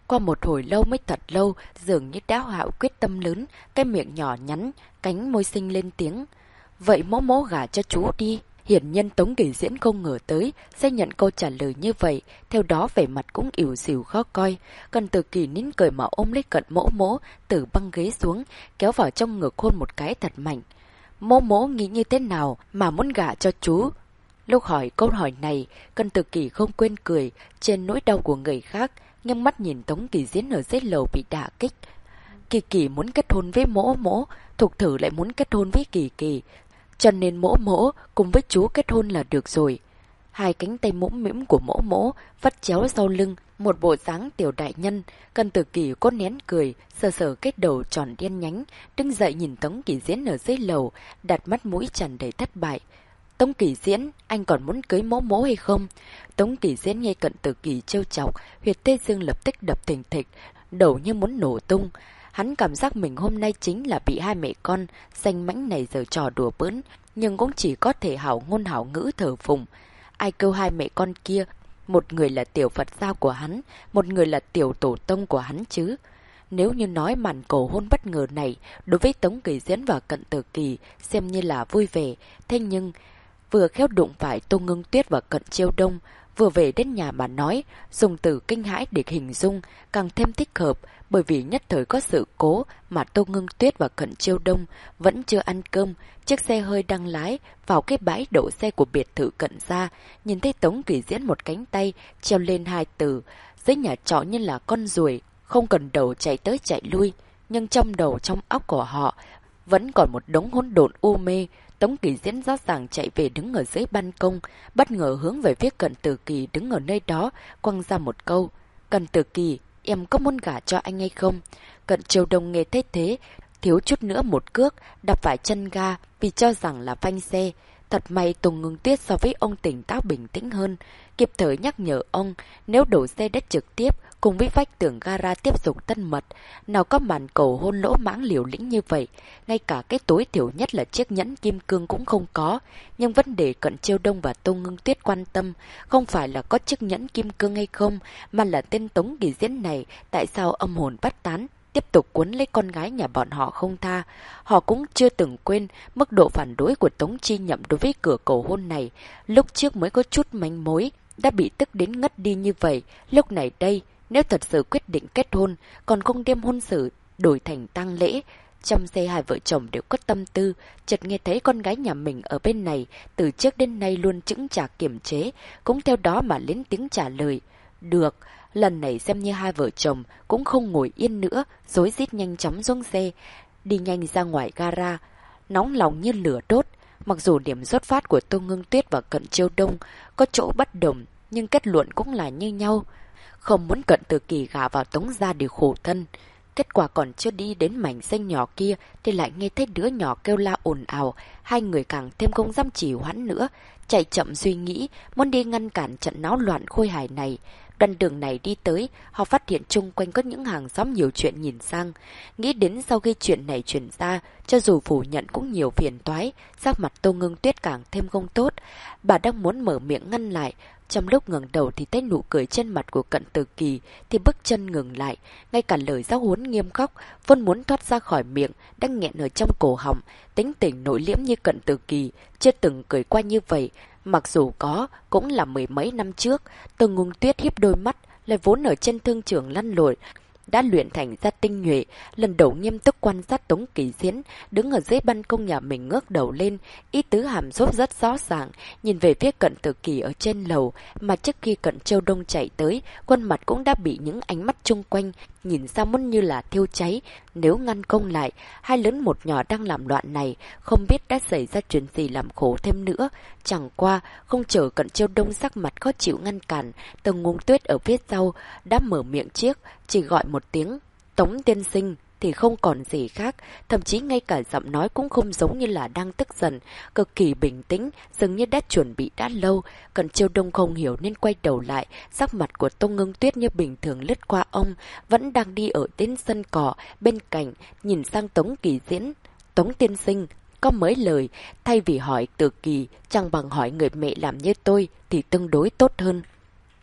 Qua một hồi lâu mới thật lâu, dường như Đáo Hạo quyết tâm lớn, cái miệng nhỏ nhắn, cánh môi xinh lên tiếng. Vậy mỗ mỗ gả cho chú đi. Hiển nhiên Tống Kỳ Diễn không ngờ tới sẽ nhận câu trả lời như vậy, theo đó vẻ mặt cũng ỉu xìu khó coi. Cần Tử Kỳ nín cười mà ôm lấy Cận Mỗ Mỗ từ băng ghế xuống, kéo vào trong ngực hôn một cái thật mạnh. Mỗ Mỗ nghĩ như thế nào mà muốn gả cho chú? Lúc hỏi câu hỏi này, Cận Tử Kỳ không quên cười trên nỗi đau của người khác, nhưng mắt nhìn Tống Kỳ Diễn ở dưới lầu bị đả kích. Kỳ Kỳ muốn kết hôn với Mỗ Mỗ, Thục Thử lại muốn kết hôn với Kỳ Kỳ. Cho nên Mỗ Mỗ cùng với chú kết hôn là được rồi. Hai cánh tay mũm mĩm của Mỗ Mỗ vắt chéo sau lưng, một bộ dáng tiểu đại nhân. Cận Tử Kỳ có nén cười, sờ sờ cái đầu tròn đen nhánh, đứng dậy nhìn Tống Kỳ Diễn ở dưới lầu, đặt mắt mũi tràn đầy thất bại. Tống Kỳ Diễn, anh còn muốn cưới Mỗ Mỗ hay không? Tống Kỳ Diễn nghe Cận Tử Kỳ trêu chọc, huyệt tê dương lập tức đập thình thịch, đầu như muốn nổ tung. Hắn cảm giác mình hôm nay chính là bị hai mẹ con danh mãnh này giở trò đùa bỡn, nhưng cũng chỉ có thể hảo ngôn hảo ngữ thờ phụng. Ai kêu hai mẹ con kia, một người là tiểu Phật gia của hắn, một người là tiểu tổ tông của hắn chứ. Nếu như nói màn cầu hôn bất ngờ này đối với Tống Kỳ Diễn và Cận Tử Kỳ xem như là vui vẻ, thế nhưng vừa khéo đụng phải Tô Ngưng Tuyết và Cận Chiêu Đông, vừa về đến nhà mà nói, dùng từ kinh hãi để hình dung càng thêm thích hợp, bởi vì nhất thời có sự cố mà Tô Ngưng Tuyết và Cận Chiêu Đông vẫn chưa ăn cơm, chiếc xe hơi đang lái vào cái bãi đậu xe của biệt thự Cận gia, nhìn thấy Tống Kỳ Diễn một cánh tay treo lên hai từ, dưới nhà trọ như là con ruồi, không cần đầu chạy tới chạy lui, nhưng trong đầu trong óc của họ vẫn còn một đống hỗn độn u mê. Tống Kỳ Diễn rõ ràng chạy về đứng ở dưới ban công, bất ngờ hướng về phía Cận Tử Kỳ đứng ở nơi đó, quăng ra một câu. Cận Tử Kỳ, em có muốn gả cho anh hay không? Cận Chiêu Đông nghe thấy thế, thiếu chút nữa một cước, đạp phải chân ga vì cho rằng là phanh xe. Thật may Tùng Ngưng Tuyết so với ông tỉnh táo bình tĩnh hơn, kịp thời nhắc nhở ông, nếu đổ xe đất trực tiếp, cùng với vách tường gara tiếp tục thân mật, nào có màn cầu hôn lỗ mãng liều lĩnh như vậy, ngay cả cái tối thiểu nhất là chiếc nhẫn kim cương cũng không có. Nhưng vấn đề Cận Chiêu Đông và Tô Ngưng Tuyết quan tâm, không phải là có chiếc nhẫn kim cương hay không, mà là tên Tống Kỳ Diễn này, tại sao âm hồn bắt tán, tiếp tục cuốn lấy con gái nhà bọn họ không tha. Họ cũng chưa từng quên mức độ phản đối của Tống Chi Nhậm đối với cửa cầu hôn này. Lúc trước mới có chút manh mối, đã bị tức đến ngất đi như vậy. Lúc này đây, nếu thật sự quyết định kết hôn, còn không đem hôn sự đổi thành tang lễ. Trong xe hai vợ chồng đều có tâm tư, chợt nghe thấy con gái nhà mình ở bên này, từ trước đến nay luôn chững chạc kiềm chế, cũng theo đó mà lên tiếng trả lời. Được. Lần này xem như hai vợ chồng cũng không ngồi yên nữa, rối rít nhanh chóng xuống xe, đi nhanh ra ngoài gara, nóng lòng như lửa đốt. Mặc dù điểm xuất phát của Tô Ngưng Tuyết và Cận Chiêu Đông có chỗ bất đồng, nhưng kết luận cũng là như nhau. Không muốn Cận Tử Kỳ gả vào Tống gia để khổ thân. Kết quả còn chưa đi đến mảnh xanh nhỏ kia thì lại nghe thấy đứa nhỏ kêu la ồn ào, hai người càng thêm không dám trì hoãn nữa, chạy chậm suy nghĩ, muốn đi ngăn cản trận náo loạn khôi hài này. Đoạn đường này đi tới, họ phát hiện chung quanh có những hàng xóm nhiều chuyện nhìn sang. Nghĩ đến sau khi chuyện này chuyển ra, cho dù phủ nhận cũng nhiều phiền toái, sắc mặt Tô Ngưng Tuyết càng thêm không tốt. Bà đang muốn mở miệng ngăn lại, trong lúc ngẩng đầu thì thấy nụ cười trên mặt của Cận Tử Kỳ, thì bước chân ngừng lại, ngay cả lời giáo huấn nghiêm khắc vốn muốn thoát ra khỏi miệng đang nghẹn ở trong cổ họng. Tính tình nội liễm như Cận Tử Kỳ chưa từng cười qua như vậy, mặc dù có cũng là mười mấy năm trước. Tô Ngưng Tuyết híp đôi mắt, lại vốn ở trên thương trường lăn lội đã luyện thành ra tinh nhuệ, lần đầu nghiêm túc quan sát Tống Kỳ Diễn đứng ở dưới ban công nhà mình, ngước đầu lên, ý tứ hàm xốp rất rõ ràng, nhìn về phía Cận Tử Kỳ ở trên lầu, mà trước khi Cận Chiêu Đông chạy tới, khuôn mặt cũng đã bị những ánh mắt chung quanh nhìn ra muốn như là thiêu cháy. Nếu ngăn không lại, hai lớn một nhỏ đang làm loạn này, không biết đã xảy ra chuyện gì làm khổ thêm nữa. Chẳng qua, không chờ Cận Chiêu Đông sắc mặt khó chịu ngăn cản, Tô Ngưng Tuyết ở phía sau đã mở miệng trước, chỉ gọi một tiếng Tống tiên sinh thì không còn gì khác, thậm chí ngay cả giọng nói cũng không giống như là đang tức giận, cực kỳ bình tĩnh, dường như đã chuẩn bị đã lâu. Cận Chiêu Đông không hiểu nên quay đầu lại, sắc mặt của Tô Ngưng Tuyết như bình thường lướt qua ông, vẫn đang đi ở đến sân cỏ bên cạnh, nhìn sang Tống Kỳ Diễn. Tống tiên sinh, có mấy lời, thay vì hỏi Tử Kỳ, chẳng bằng hỏi người mẹ làm như tôi thì tương đối tốt hơn.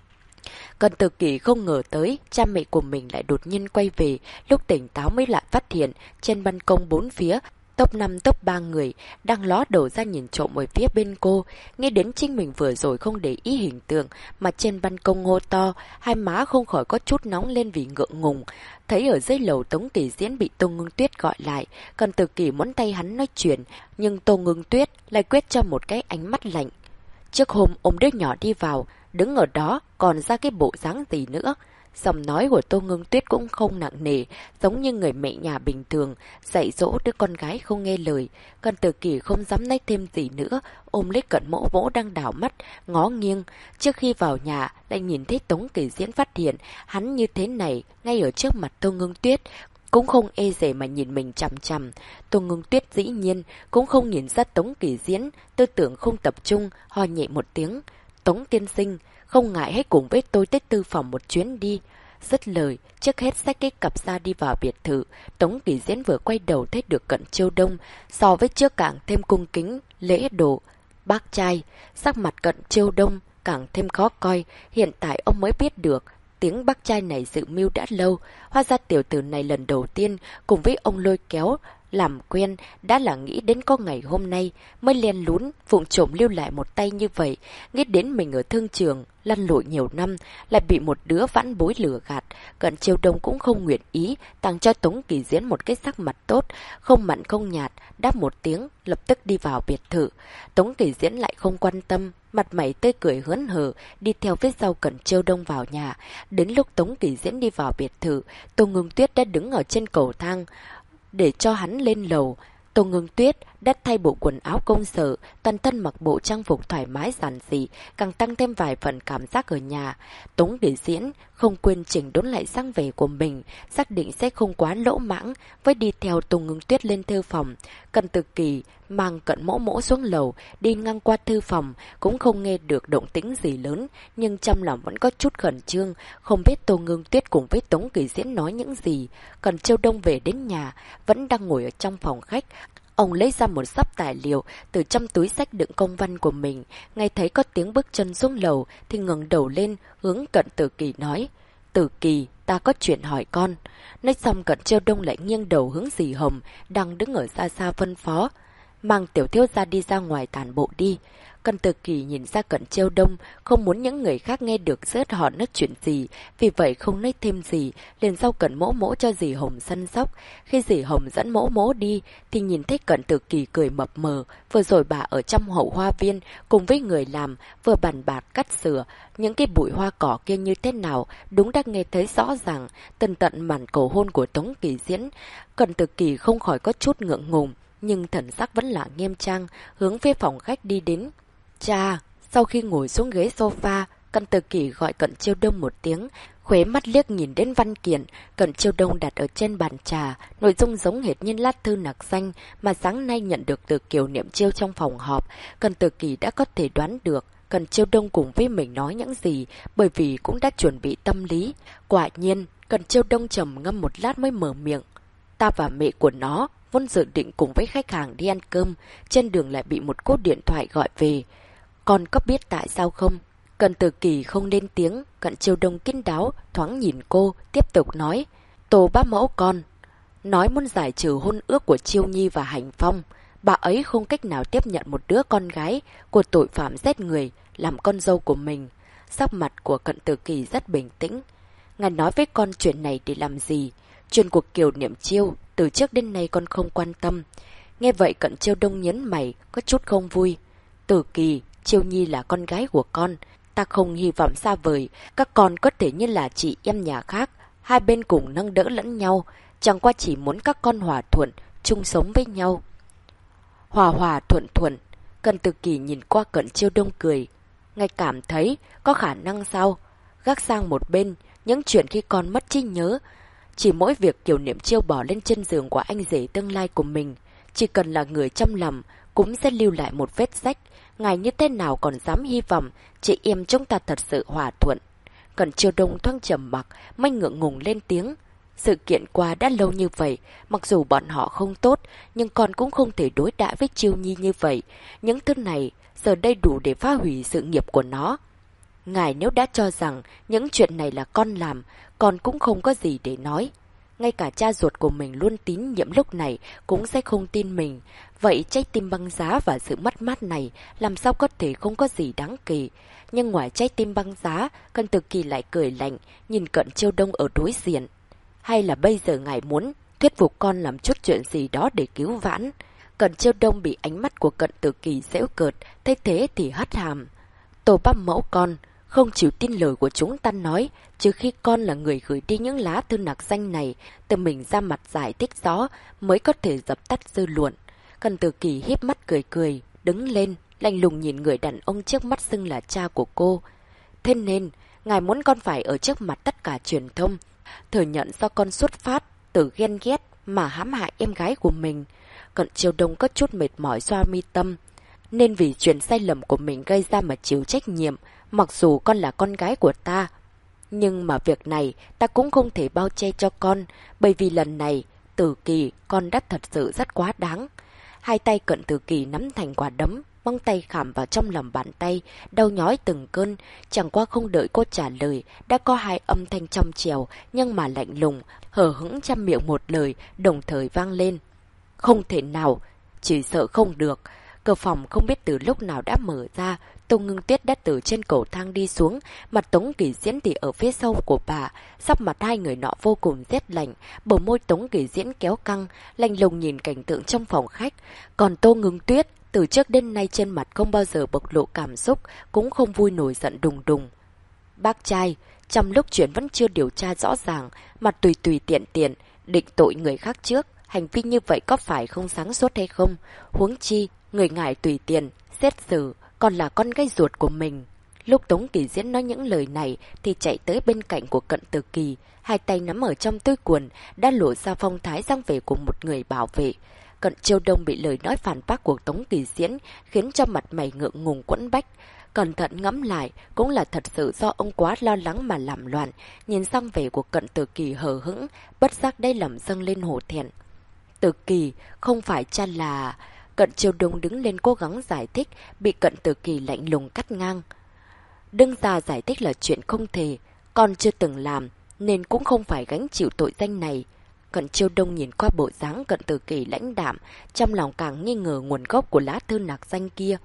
Còn Từ Kỳ không ngờ tới, cha mẹ của mình lại đột nhiên quay về, lúc tỉnh táo mới lại phát hiện, trên ban công bốn phía, top 5 top 3 người, đang ló đầu ra nhìn trộm ở phía bên cô. Nghe đến chính mình vừa rồi không để ý hình tượng, mà trên ban công hô to, hai má không khỏi có chút nóng lên vì ngượng ngùng. Thấy ở dưới lầu Tống Kỳ Diễn bị Tô Ngưng Tuyết gọi lại, còn Từ Kỳ muốn tay hắn nói chuyện, nhưng Tô Ngưng Tuyết lại quét cho một cái ánh mắt lạnh. Trước hôm ôm đứa nhỏ đi vào, đứng ở đó còn ra cái bộ dáng gì nữa. Giọng nói của Tô Ngưng Tuyết cũng không nặng nề, giống như người mẹ nhà bình thường, dạy dỗ đứa con gái không nghe lời. Còn Từ Kỳ không dám nói thêm gì nữa, ôm lấy Cận Mỗ Mỗ đang đảo mắt, ngó nghiêng. Trước khi vào nhà, lại nhìn thấy Tống Kỳ Diễn phát hiện, hắn như thế này, ngay ở trước mặt Tô Ngưng Tuyết. Cũng không e dè mà nhìn mình chằm chằm. Tô Ngưng Tuyết dĩ nhiên cũng không nhìn ra Tống Kỳ Diễn, tư tưởng không tập trung, ho nhẹ một tiếng. Tống tiên sinh, không ngại hãy cùng với tôi tới tư phòng một chuyến đi. Dứt lời, trước hết xách cái cặp ra đi vào biệt thự. Tống Kỳ Diễn vừa quay đầu thấy được Cận Chiêu Đông, so với trước càng thêm cung kính, lễ độ. Bác trai, sắc mặt Cận Chiêu Đông càng thêm khó coi, hiện tại ông mới biết được. Tiếng bác trai này dự mưu đã lâu, hóa ra tiểu tử này lần đầu tiên cùng với ông lôi kéo, làm quen, đã là nghĩ đến có ngày hôm nay, mới len lún, vụng trộm lưu lại một tay như vậy, nghĩ đến mình ở thương trường, lăn lội nhiều năm, lại bị một đứa vãn bối lừa gạt. Cận Chiêu Đông cũng không nguyện ý, tặng cho Tống Kỳ Diễn một cái sắc mặt tốt, không mặn không nhạt, đáp một tiếng, lập tức đi vào biệt thự. Tống Kỳ Diễn lại không quan tâm, mặt mày tươi cười hớn hở, đi theo phía sau Cận Chiêu Đông vào nhà. Đến lúc Tống Kỳ Diễn đi vào biệt thự, Tô Ngưng Tuyết đã đứng ở trên cầu thang, để cho hắn lên lầu. Tô Ngưng Tuyết đã thay bộ quần áo công sở, toàn thân mặc bộ trang phục thoải mái giản dị, càng tăng thêm vài phần cảm giác ở nhà. Tống Kỳ Diễn không quên chỉnh đốn lại dáng vẻ của mình, xác định sẽ không quá lỗ mãng với đi theo Tô Ngưng Tuyết lên thư phòng. Cận Từ Kỳ mang Cận Mỗ Mỗ xuống lầu, đi ngang qua thư phòng, cũng không nghe được động tĩnh gì lớn, nhưng trong lòng vẫn có chút khẩn trương, không biết Tô Ngưng Tuyết cùng với Tống Kỳ Diễn nói những gì. Còn Chiêu Đông về đến nhà, vẫn đang ngồi ở trong phòng khách. Ông lấy ra một xấp tài liệu từ trong túi xách đựng công văn của mình. Ngay thấy có tiếng bước chân xuống lầu thì ngẩng đầu lên, hướng Cận Từ Kỳ nói: Từ Kỳ, ta có chuyện hỏi con. Nói xong Cận Chiêu Đông lại nghiêng đầu hướng dì Hồng đang đứng ở xa xa phân phó: mang tiểu thiếu gia đi ra ngoài tản bộ đi. Cận Từ Kỳ nhìn ra Cận Chiêu Đông, không muốn những người khác nghe được giữa họ nói chuyện gì, vì vậy không nói thêm gì, liền giao Cận Mỗ Mỗ cho dì Hồng săn sóc. Khi dì Hồng dẫn Mỗ Mỗ đi, thì nhìn thấy Cận Từ Kỳ cười mập mờ, vừa rồi bà ở trong hậu hoa viên, cùng với người làm, vừa bàn bạc cắt sửa, những cái bụi hoa cỏ kia như thế nào, đúng đã nghe thấy rõ ràng, tận màn cầu hôn của Tống Kỳ Diễn. Cận Từ Kỳ không khỏi có chút ngượng ngùng, nhưng thần sắc vẫn là nghiêm trang, hướng về phòng khách đi đến. Cha, sau khi ngồi xuống ghế sofa, Cận Từ Kỳ gọi Cận Chiêu Đông một tiếng, khóe mắt liếc nhìn đến văn kiện Cận Chiêu Đông đặt ở trên bàn trà, nội dung giống hệt như lá thư nặc danh mà sáng nay nhận được từ Kiều Niệm Chiêu trong phòng họp. Cận Từ Kỳ đã có thể đoán được Cận Chiêu Đông cùng với mình nói những gì, bởi vì cũng đã chuẩn bị tâm lý. Quả nhiên, Cận Chiêu Đông trầm ngâm một lát mới mở miệng: ta và mẹ của nó vốn dự định cùng với khách hàng đi ăn cơm, trên đường lại bị một cú điện thoại gọi về. Con có biết tại sao không? Cận Từ Kỳ không lên tiếng, Cận Chiêu Đông kín đáo, thoáng nhìn cô, tiếp tục nói: Tô bá mẫu con nói muốn giải trừ hôn ước của Chiêu Nhi và Hành Phong. Bà ấy không cách nào tiếp nhận một đứa con gái của tội phạm giết người làm con dâu của mình. Sắc mặt của Cận Từ Kỳ rất bình tĩnh. Ngài nói với con chuyện này để làm gì? Chuyện của Kiều Niệm Chiêu, từ trước đến nay con không quan tâm. Nghe vậy Cận Chiêu Đông nhấn mày, có chút không vui. Từ Kỳ, Chiêu Nhi là con gái của con, ta không hy vọng xa vời các con có thể như là chị em nhà khác, hai bên cùng nâng đỡ lẫn nhau, chẳng qua chỉ muốn các con hòa thuận, chung sống với nhau. Hòa hòa thuận thuận. Cận Từ Kỳ nhìn qua Cận Chiêu Đông cười. Ngài cảm thấy có khả năng sao? Gác sang một bên, những chuyện khi con mất trí nhớ, chỉ mỗi việc Kiều Niệm Chiêu bỏ lên chân giường của anh rể tương lai của mình, chỉ cần là người trong lòng cũng sẽ lưu lại một vết rách. Ngài như thế nào còn dám hy vọng chị em chúng ta thật sự hòa thuận? Cận Chiêu Đông thoáng trầm mặc, mới ngượng ngùng lên tiếng. Sự kiện qua đã lâu như vậy, mặc dù bọn họ không tốt, nhưng con cũng không thể đối đãi với Chiêu Nhi như vậy. Những thứ này giờ đây đủ để phá hủy sự nghiệp của nó. Ngài nếu đã cho rằng những chuyện này là con làm, con cũng không có gì để nói. Ngay cả cha ruột của mình luôn tín nhiệm lúc này cũng sẽ không tin mình. Vậy trái tim băng giá và sự mất mát này làm sao có thể không có gì đáng kể. Nhưng ngoài trái tim băng giá, Cận Tử Kỳ lại cười lạnh, nhìn Cận Chiêu Đông ở đối diện. Hay là bây giờ ngài muốn thuyết phục con làm chút chuyện gì đó để cứu vãn? Cận Chiêu Đông bị ánh mắt của Cận Tử Kỳ giễu cợt, thấy thế thì hất hàm. Tô bắp mẫu con, không chịu tin lời của chúng ta nói, trừ khi con là người gửi đi những lá thư nạc danh này, tự mình ra mặt giải thích rõ mới có thể dập tắt dư luận. Cận Tử Kỳ híp mắt cười cười, đứng lên, lạnh lùng nhìn người đàn ông trước mắt xưng là cha của cô. Thế nên, ngài muốn con phải ở trước mặt tất cả truyền thông, thừa nhận do con xuất phát từ ghen ghét mà hãm hại em gái của mình. Cận Chiêu Đông có chút mệt mỏi xoa mi tâm. Nên vì chuyện sai lầm của mình gây ra mà chịu trách nhiệm, mặc dù con là con gái của ta. Nhưng mà việc này ta cũng không thể bao che cho con, bởi vì lần này, Tử Kỳ, con đã thật sự rất quá đáng. Hai tay Cận Tử Kỳ nắm thành quả đấm, móng tay khảm vào trong lòng bàn tay, đau nhói từng cơn. Chẳng qua không đợi cô trả lời, đã có hai âm thanh trong trèo nhưng mà lạnh lùng, hờ hững trăm miệng một lời, đồng thời vang lên. Không thể nào, chỉ sợ không được. Cửa phòng không biết từ lúc nào đã mở ra, Tô Ngưng Tuyết đã từ trên cầu thang đi xuống, mặt Tống Kỳ Diễn thì ở phía sau của bà, sắc mặt hai người nọ vô cùng rét lạnh, bờ môi Tống Kỳ Diễn kéo căng, lạnh lùng nhìn cảnh tượng trong phòng khách. Còn Tô Ngưng Tuyết, từ trước đến nay trên mặt không bao giờ bộc lộ cảm xúc, cũng không vui nổi giận đùng đùng. Bác trai, trong lúc chuyện vẫn chưa điều tra rõ ràng, mặt tùy tùy tiện tiện, định tội người khác trước, hành vi như vậy có phải không sáng suốt hay không? Huống chi, người ngài tùy tiện, xét xử, còn là con gái ruột của mình. Lúc Tống Kỳ Diễn nói những lời này thì chạy tới bên cạnh của Cận Tử Kỳ, hai tay nắm ở trong túi quần, đã lộ ra phong thái dáng vẻ của một người bảo vệ. Cận Chiêu Đông bị lời nói phản bác của Tống Kỳ Diễn khiến cho mặt mày ngượng ngùng quẫn bách. Cẩn thận ngẫm lại, cũng là thật sự do ông quá lo lắng mà làm loạn. Nhìn sang vẻ của Cận Tử Kỳ hờ hững, bất giác đây lòng dâng lên hổ thẹn. Tử Kỳ, không phải cha là... Cận Chiêu Đông đứng lên cố gắng giải thích, bị Cận Tử Kỳ lạnh lùng cắt ngang. Đương ra giải thích là chuyện không thể, con chưa từng làm, nên cũng không phải gánh chịu tội danh này. Cận Chiêu Đông nhìn qua bộ dáng Cận Tử Kỳ lãnh đạm, trong lòng càng nghi ngờ nguồn gốc của lá thư nạc danh kia.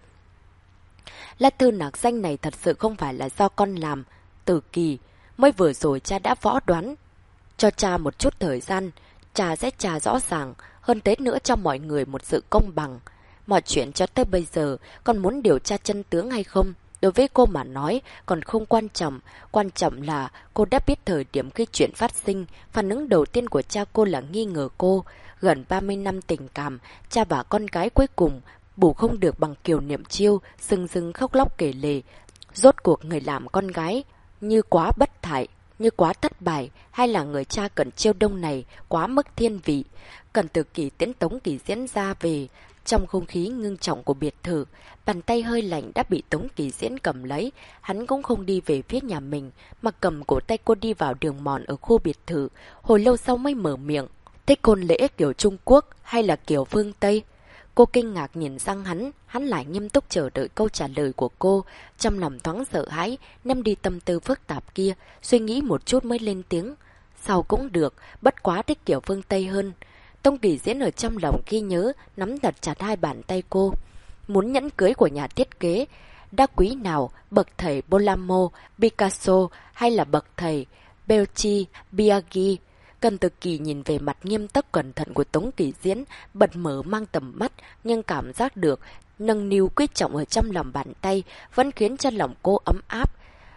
Lá thư nạc danh này thật sự không phải là do con làm. Tử Kỳ, mới vừa rồi cha đã võ đoán. Cho cha một chút thời gian, cha sẽ tra rõ ràng, hơn thế nữa cho mọi người một sự công bằng. Mọi chuyện cho tới bây giờ, con muốn điều tra chân tướng hay không? Đối với cô mà nói, còn không quan trọng là cô đã biết thời điểm khi chuyện phát sinh, phản ứng đầu tiên của cha cô là nghi ngờ cô. Gần 30 năm tình cảm, cha và con gái cuối cùng, bù không được bằng Kiều Niệm Chiêu, sưng sưng khóc lóc kể lể. Rốt cuộc người làm con gái, như quá bất thải, như quá thất bại, hay là người cha Cận Chiêu Đông này quá mức thiên vị. Cận Tử Kỳ tiễn Tống Kỳ Diễn ra về. Trong không khí ngưng trọng của biệt thự, bàn tay hơi lạnh đã bị Tống Kỳ Diễn cầm lấy. Hắn cũng không đi về phía nhà mình, mà cầm cổ tay cô đi vào đường mòn ở khu biệt thự. Hồi lâu sau mới mở miệng. Thích hôn lễ kiểu Trung Quốc hay là kiểu phương Tây? Cô kinh ngạc nhìn sang hắn lại nghiêm túc chờ đợi câu trả lời của cô. Trong lòng thoáng sợ hãi, ném đi tâm tư phức tạp kia, suy nghĩ một chút mới lên tiếng. Sao cũng được, bất quá thích kiểu phương Tây hơn. Tống Kỳ Diễn ở trong lòng ghi nhớ, nắm thật chặt hai bàn tay cô. Muốn nhẫn cưới của nhà thiết kế đá quý nào, bậc thầy Bolamo, Picasso hay là bậc thầy Belchi, Biaggi? Cận Tử Kỳ nhìn về mặt nghiêm túc cẩn thận của Tống Kỳ Diễn, bật mở mang tầm mắt, nhưng cảm giác được nâng niu quyết trọng ở trong lòng bàn tay vẫn khiến cho lòng cô ấm áp.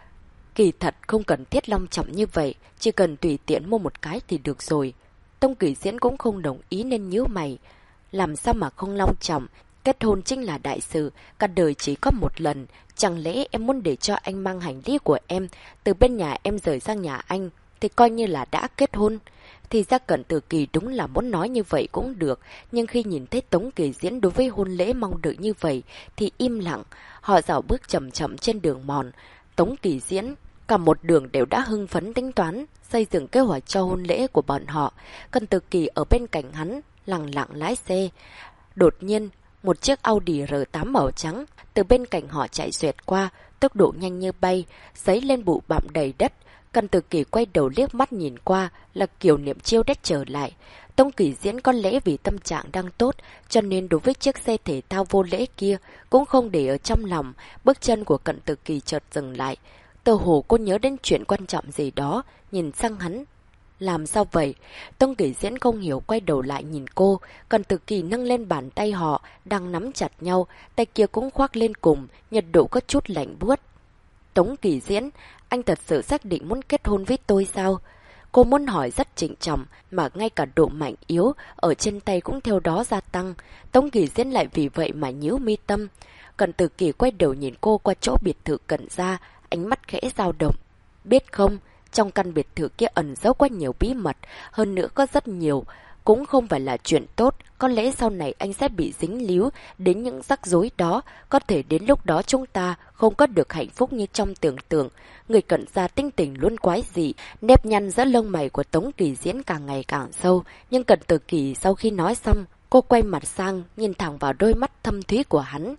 Kỳ thật không cần thiết long trọng như vậy, chỉ cần tùy tiện mua một cái thì được rồi. Tống Kỳ Diễn cũng không đồng ý nên nhíu mày. Làm sao mà không long trọng? Kết hôn chính là đại sự, cả đời chỉ có một lần. Chẳng lẽ em muốn để cho anh mang hành lý của em từ bên nhà em rời sang nhà anh thì coi như là đã kết hôn? Thì ra Cận Tử Kỳ đúng là muốn nói như vậy cũng được, nhưng khi nhìn thấy Tống Kỳ Diễn đối với hôn lễ mong đợi như vậy thì im lặng. Họ dạo bước chậm chậm trên đường mòn. Tống Kỳ Diễn cả một đường đều đã hưng phấn tính toán xây dựng kế hoạch cho hôn lễ của bọn họ. Cận Tử Kỳ ở bên cạnh hắn lặng lặng lái xe. Đột nhiên một chiếc Audi R8 màu trắng, từ bên cạnh họ chạy xẹt qua, tốc độ nhanh như bay, giấy lên bụi bặm đầy đất. Cần Tử Kỳ quay đầu liếc mắt nhìn qua là Kiều Niệm Chiêu đã trở lại. Tống Kỳ Diễn có lẽ vì tâm trạng đang tốt, cho nên đối với chiếc xe thể thao vô lễ kia cũng không để ở trong lòng. Bước chân của Cận Tử Kỳ chợt dừng lại. Tờ hồ cô nhớ đến chuyện quan trọng gì đó, nhìn sang hắn. Làm sao vậy? Tống Kỳ Diễn không hiểu quay đầu lại nhìn cô. Cận Tử Kỳ nâng lên bàn tay họ, đang nắm chặt nhau, tay kia cũng khoác lên cùng, nhiệt độ có chút lạnh buốt. Tống Kỳ Diễn, anh thật sự xác định muốn kết hôn với tôi sao? Cô muốn hỏi rất trịnh trọng, mà ngay cả độ mạnh yếu ở trên tay cũng theo đó gia tăng. Tống Kỳ Diễn lại vì vậy mà nhíu mi tâm. Cận Tử Kỳ quay đầu nhìn cô qua chỗ biệt thự Cận gia, ánh mắt khẽ dao động. Biết không, trong căn biệt thự kia ẩn giấu quá nhiều bí mật, hơn nữa có rất nhiều. Cũng không phải là chuyện tốt, có lẽ sau này anh sẽ bị dính líu đến những rắc rối đó, có thể đến lúc đó chúng ta không có được hạnh phúc như trong tưởng tượng. Người Cận gia tinh tình luôn quái dị, nếp nhăn giữa lông mày của Tống Kỳ Diễn càng ngày càng sâu, nhưng Cận Tử Kỳ sau khi nói xong, cô quay mặt sang, nhìn thẳng vào đôi mắt thâm thúy của hắn.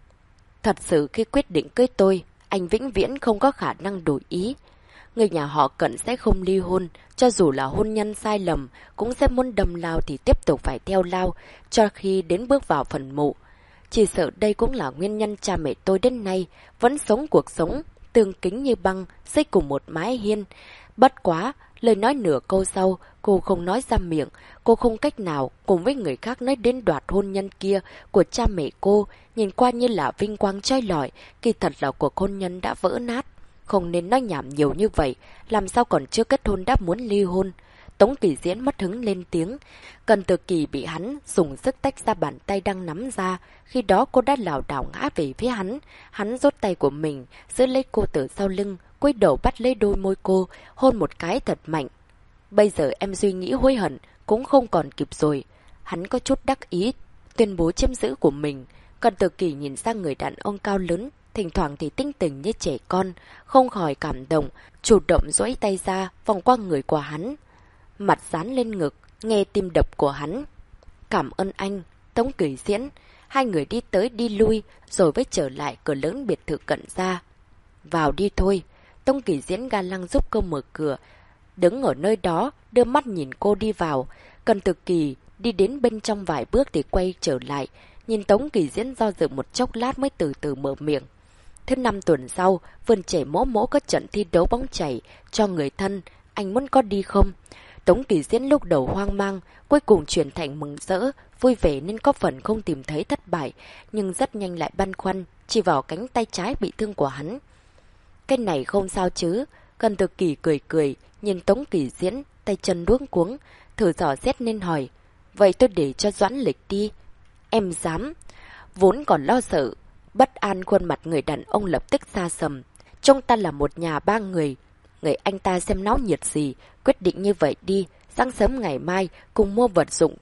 Thật sự khi quyết định cưới tôi, anh vĩnh viễn không có khả năng đổi ý. Người nhà họ Cận sẽ không ly hôn, cho dù là hôn nhân sai lầm, cũng sẽ muốn đâm lao thì tiếp tục phải theo lao, cho khi đến bước vào phần mộ. Chỉ sợ đây cũng là nguyên nhân cha mẹ tôi đến nay vẫn sống cuộc sống tương kính như băng, xây cùng một mái hiên. Bất quá, lời nói nửa câu sau, cô không nói ra miệng, cô không cách nào cùng với người khác nói đến đoạt hôn nhân kia của cha mẹ cô, nhìn qua như là vinh quang trói lọi, kỳ thật là cuộc hôn nhân đã vỡ nát. Không nên nói nhảm nhiều như vậy, làm sao còn chưa kết hôn đã muốn ly hôn. Tống Kỳ Diễn mất hứng lên tiếng. Cận Tử Kỳ bị hắn dùng sức tách ra bàn tay đang nắm ra. Khi đó cô đã lảo đảo ngã về phía hắn. Hắn rút tay của mình, giữ lấy cô từ sau lưng, cúi đầu bắt lấy đôi môi cô, hôn một cái thật mạnh. Bây giờ em suy nghĩ hối hận cũng không còn kịp rồi. Hắn có chút đắc ý, tuyên bố chiếm giữ của mình. Cận Tử Kỳ nhìn sang người đàn ông cao lớn, thỉnh thoảng thì tinh tình như trẻ con, không khỏi cảm động, chủ động duỗi tay ra, vòng qua người của hắn. Mặt dán lên ngực, nghe tim đập của hắn. Cảm ơn anh, Tống Kỳ Diễn. Hai người đi tới đi lui, rồi mới trở lại cửa lớn biệt thự Cận gia. Vào đi thôi. Tống Kỳ Diễn ga lăng giúp cô mở cửa. Đứng ở nơi đó, đưa mắt nhìn cô đi vào. Cận Tử Kỳ đi đến bên trong vài bước thì quay trở lại. Nhìn Tống Kỳ Diễn do dự một chốc lát mới từ từ mở miệng. Thứ 5 tuần sau, vườn trẻ mỗ mỗ có trận thi đấu bóng chảy cho người thân. Anh muốn có đi không? Tống Kỳ Diễn lúc đầu hoang mang, cuối cùng chuyển thành mừng rỡ, vui vẻ nên có phần không tìm thấy thất bại, nhưng rất nhanh lại băn khoăn, chỉ vào cánh tay trái bị thương của hắn. Cái này không sao chứ? Cận Tử Kỳ cười cười, nhìn Tống Kỳ Diễn, tay chân luống cuống, thử dò xét nên hỏi. Vậy tôi để cho Doãn Lịch đi. Em dám? Vốn còn lo sợ, bất an khuôn mặt người đàn ông lập tức xa sầm. Chúng ta là một nhà 3 người. Người anh ta xem náo nhiệt gì, quyết định như vậy đi, sáng sớm ngày mai cùng mua vật dụng,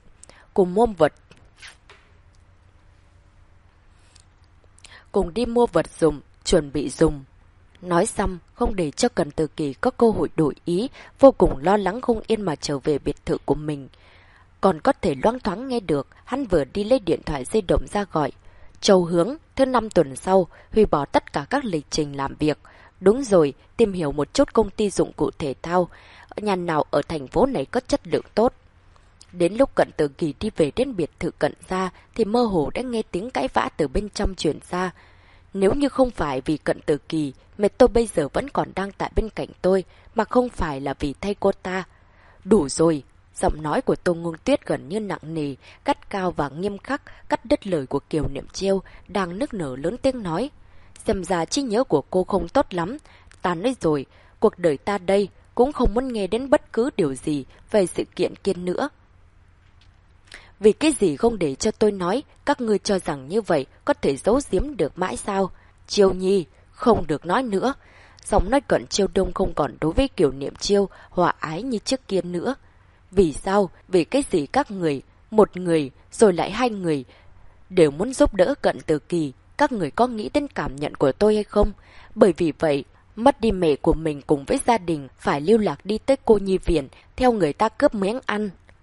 cùng đi mua vật dụng, chuẩn bị dùng. Nói xong, không để cho Cận Tử Kỳ có cơ hội đổi ý, vô cùng lo lắng không yên mà trở về biệt thự của mình. Còn có thể loáng thoáng nghe được, hắn vừa đi lấy điện thoại di động ra gọi. Châu Hướng, thứ 5 tuần sau, hủy bỏ tất cả các lịch trình làm việc. Đúng rồi, tìm hiểu một chút công ty dụng cụ thể thao, nhà nào ở thành phố này có chất lượng tốt. Đến lúc Cận Tử Kỳ đi về đến biệt thự Cận gia thì mơ hồ đã nghe tiếng cãi vã từ bên trong truyền ra. Nếu như không phải vì Cận Tử Kỳ, mẹ tôi bây giờ vẫn còn đang tại bên cạnh tôi, mà không phải là vì thay cô ta. Đủ rồi, giọng nói của Tô Ngưng Tuyết gần như nặng nề, gắt cao và nghiêm khắc, cắt đứt lời của Kiều Niệm Chiêu, đang nức nở lớn tiếng nói. Xem ra trí nhớ của cô không tốt lắm. Ta nói rồi, cuộc đời ta đây cũng không muốn nghe đến bất cứ điều gì về sự kiện kia nữa. Vì cái gì không để cho tôi nói, các ngươi cho rằng như vậy có thể giấu giếm được mãi sao? Chiêu Nhi, không được nói nữa. Giọng nói Cận Chiêu Đông không còn đối với Kiều Niệm Chiêu hòa ái như trước kia nữa. Vì sao? Vì cái gì các người, một người rồi lại 2 người đều muốn giúp đỡ Cận Tử Kỳ? Các người có nghĩ đến cảm nhận của tôi hay không? Bởi vì vậy, mất đi mẹ của mình cùng với gia đình, phải lưu lạc đi tới cô nhi viện, theo người ta cướp miếng ăn.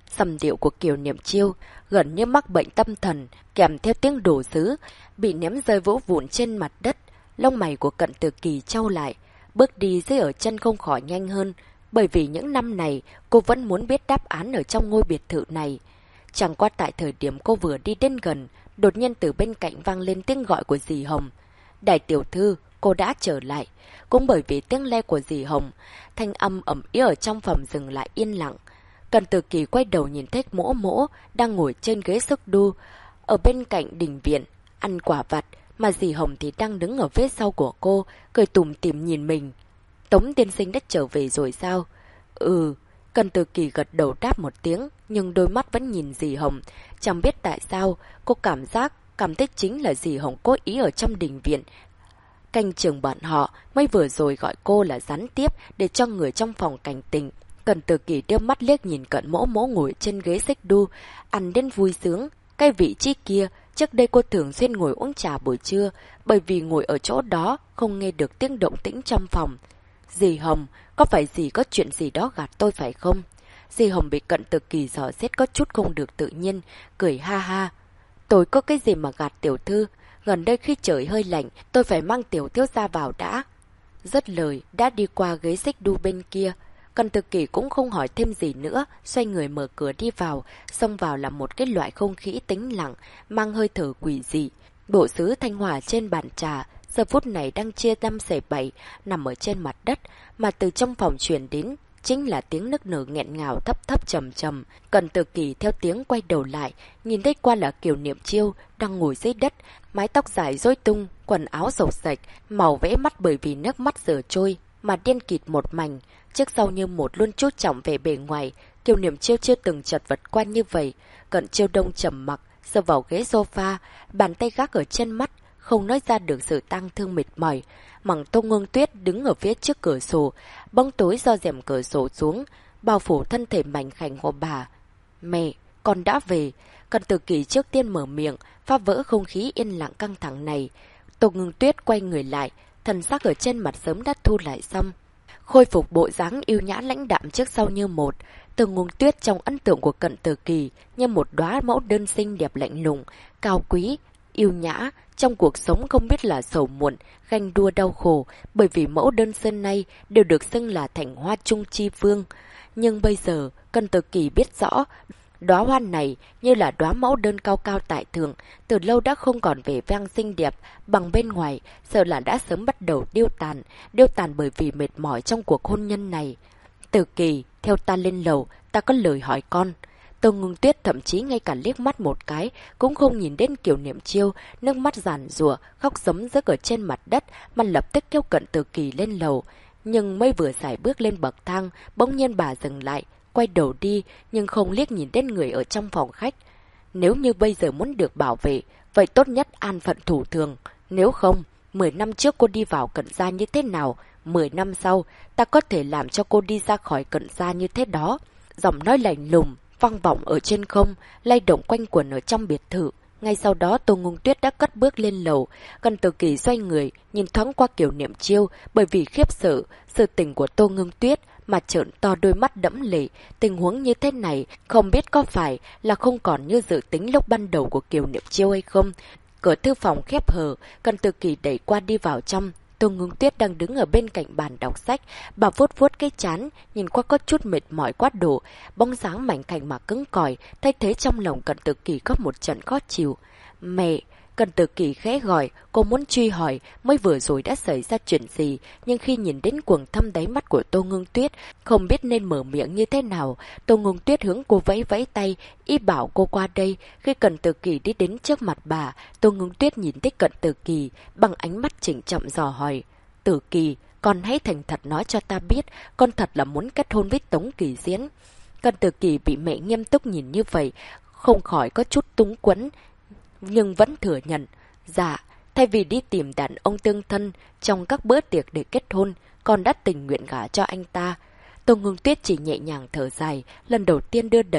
Sầm điệu của Kiều Niệm Chiêu gần như mắc bệnh tâm thần, kèm theo tiếng đổ sứ, bị ném rơi vỗ vụn trên mặt đất. Lông mày của Cận Tử Kỳ chau lại, bước đi dưới ở chân không khỏi nhanh hơn, bởi vì những năm này cô vẫn muốn biết đáp án ở trong ngôi biệt thự này. Chẳng qua tại thời điểm cô vừa đi đến gần, đột nhiên từ bên cạnh vang lên tiếng gọi của dì Hồng. Đại tiểu thư, cô đã trở lại. Cũng bởi vì tiếng le của dì Hồng, thanh âm ầm ĩ ở trong phòng dừng lại yên lặng. Cận Tử Kỳ quay đầu nhìn thấy Mỗ Mỗ đang ngồi trên ghế xúc đu ở bên cạnh đình viện, ăn quả vặt, mà dì Hồng thì đang đứng ở phía sau của cô, cười tủm tỉm nhìn mình. Tống tiên sinh đã trở về rồi sao? Ừ, Cận Tử Kỳ gật đầu đáp một tiếng, nhưng đôi mắt vẫn nhìn dì Hồng. Chẳng biết tại sao, cô cảm thấy chính là dì Hồng cố ý ở trong đình viện canh chừng bọn họ, mới vừa rồi gọi cô là gián tiếp để cho người trong phòng cảnh tỉnh. Cận Tử Kỳ đưa mắt liếc nhìn Cận Mỗ Mỗ ngồi trên ghế xích đu, ăn đến vui sướng. Cái vị trí kia, trước đây cô thường xuyên ngồi uống trà buổi trưa, bởi vì ngồi ở chỗ đó không nghe được tiếng động tĩnh trong phòng. Dì Hồng, có phải dì có chuyện gì đó gạt tôi phải không? Dì Hồng bị Cận Tử Kỳ dò xét có chút không được tự nhiên, cười ha ha. Tôi có cái gì mà gạt tiểu thư? Gần đây khi trời hơi lạnh, tôi phải mang tiểu thiếu gia vào đã. Dứt lời, đã đi qua ghế xích đu bên kia. Cận Tử Kỳ cũng không hỏi thêm gì nữa, xoay người mở cửa đi vào, xông vào là một cái loại không khí tĩnh lặng, mang hơi thở quỷ dị. Bộ sứ thanh hỏa trên bàn trà, giờ phút này đang chia 5/7, nằm ở trên mặt đất, mà từ trong phòng truyền đến chính là tiếng nức nở nghẹn ngào thấp thấp trầm trầm. Cận Tử Kỳ theo tiếng quay đầu lại, nhìn thấy qua là Kiều Niệm Chiêu đang ngồi dưới đất, mái tóc dài rối tung, quần áo rộc rạch, màu vẽ mắt bởi vì nước mắt rửa trôi mà đen kịt một mảnh, trước sau như một luôn chú trọng về bề ngoài. Kiều Niệm Chiêu chưa từng chật vật qua như vậy. Cận Chiêu Đông trầm mặc, dựa vào ghế sofa, bàn tay gác ở trên mắt, không nói ra được sự tang thương mệt mỏi. Mằng Tô Ngưng Tuyết đứng ở phía trước cửa sổ, bóng tối do rèm cửa sổ xuống, bao phủ thân thể mảnh khảnh của bà. Mẹ, con đã về. Cận Tử Kỳ trước tiên mở miệng, phá vỡ không khí yên lặng căng thẳng này. Tô Ngưng Tuyết quay người lại, thần sắc ở trên mặt sớm đã thu lại xong, khôi phục bộ dáng yêu nhã lãnh đạm trước sau như một. Tô Ngưng Tuyết trong ấn tượng của Cận Tử Kỳ như một đóa mẫu đơn xinh đẹp lạnh lùng, cao quý, yêu nhã. Trong cuộc sống không biết là sầu muộn, ganh đua đau khổ, bởi vì mẫu đơn xưa nay đều được xưng là thành hoa trung chi vương. Nhưng bây giờ, Cận Tử Kỳ biết rõ, đóa hoa này như là đóa mẫu đơn cao cao tại thượng, từ lâu đã không còn vẻ vang xinh đẹp bằng bên ngoài, sợ là đã sớm bắt đầu điêu tàn bởi vì mệt mỏi trong cuộc hôn nhân này. Tử Kỳ, theo ta lên lầu, ta có lời hỏi con. Tô Ngưng Tuyết thậm chí ngay cả liếc mắt một cái cũng không nhìn đến Kiều Niệm Chiêu, nước mắt giàn giụa, khóc sấm dứt ở trên mặt đất, mà lập tức kêu Cận Tử Kỳ lên lầu. Nhưng mới vừa xài bước lên bậc thang, bỗng nhiên bà dừng lại, quay đầu đi, nhưng không liếc nhìn đến người ở trong phòng khách. Nếu như bây giờ muốn được bảo vệ, vậy tốt nhất an phận thủ thường. Nếu không, 10 năm trước cô đi vào Cận gia như thế nào, 10 năm sau, ta có thể làm cho cô đi ra khỏi Cận gia như thế đó. Giọng nói lạnh lùng vang vọng ở trên không, lay động quanh quẩn ở trong biệt thự. Ngay sau đó Tô Ngưng Tuyết đã cất bước lên lầu. Cận Tử Kỳ xoay người, nhìn thoáng qua Kiều Niệm Chiêu, bởi vì khiếp sợ sự tình của Tô Ngưng Tuyết mà trợn to đôi mắt đẫm lệ. Tình huống như thế này, không biết có phải là không còn như dự tính lúc ban đầu của Kiều Niệm Chiêu hay không. Cửa thư phòng khép hờ, Cận Tử Kỳ đẩy qua đi vào trong. Tô Ngưng Tuyết đang đứng ở bên cạnh bàn đọc sách, bà vuốt vuốt cái trán, nhìn qua có chút mệt mỏi quá độ, bóng dáng mảnh khảnh mà cứng cỏi, thay thế trong lòng Cận Tử Kỳ có một trận khó chịu. Mẹ! Cận Tử Kỳ khẽ gọi, cô muốn truy hỏi mới vừa rồi đã xảy ra chuyện gì, nhưng khi nhìn đến quầng thâm đáy mắt của Tô Ngưng Tuyết, không biết nên mở miệng như thế nào. Tô Ngưng Tuyết hướng cô vẫy vẫy tay, ý bảo cô qua đây. Khi Cận Tử Kỳ đi đến trước mặt bà, Tô Ngưng Tuyết nhìn thấy Cận Tử Kỳ, bằng ánh mắt chỉnh trọng dò hỏi. Tử Kỳ, con hãy thành thật nói cho ta biết, con thật là muốn kết hôn với Tống Kỳ Diễn. Cận Tử Kỳ bị mẹ nghiêm túc nhìn như vậy, không khỏi có chút túng quẫn, nhưng vẫn thừa nhận. Dạ, thay vì đi tìm đàn ông tương thân trong các bữa tiệc để kết hôn, con đã tình nguyện gả cho anh ta. Tô Ngưng Tuyết chỉ nhẹ nhàng thở dài, lần đầu tiên đưa đẩy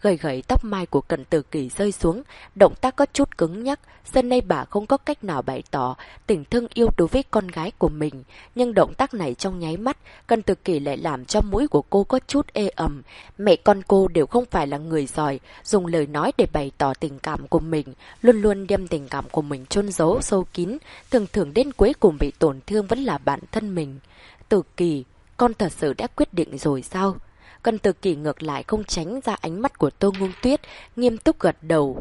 gầy gầy tóc mai của Cận Tử Kỳ rơi xuống, động tác có chút cứng nhắc. Giờ nay bà không có cách nào bày tỏ tình thương yêu đối với con gái của mình, nhưng động tác này trong nháy mắt, Cận Tử Kỳ lại làm cho mũi của cô có chút ê ẩm. Mẹ con cô đều không phải là người giỏi dùng lời nói để bày tỏ tình cảm của mình, luôn luôn đem tình cảm của mình chôn giấu sâu kín, thường thường đến cuối cùng bị tổn thương vẫn là bản thân mình. Tử Kỳ, con thật sự đã quyết định rồi sao? Cận Tử Kỳ ngược lại không tránh ra ánh mắt của Tô Ngưng Tuyết, nghiêm túc gật đầu.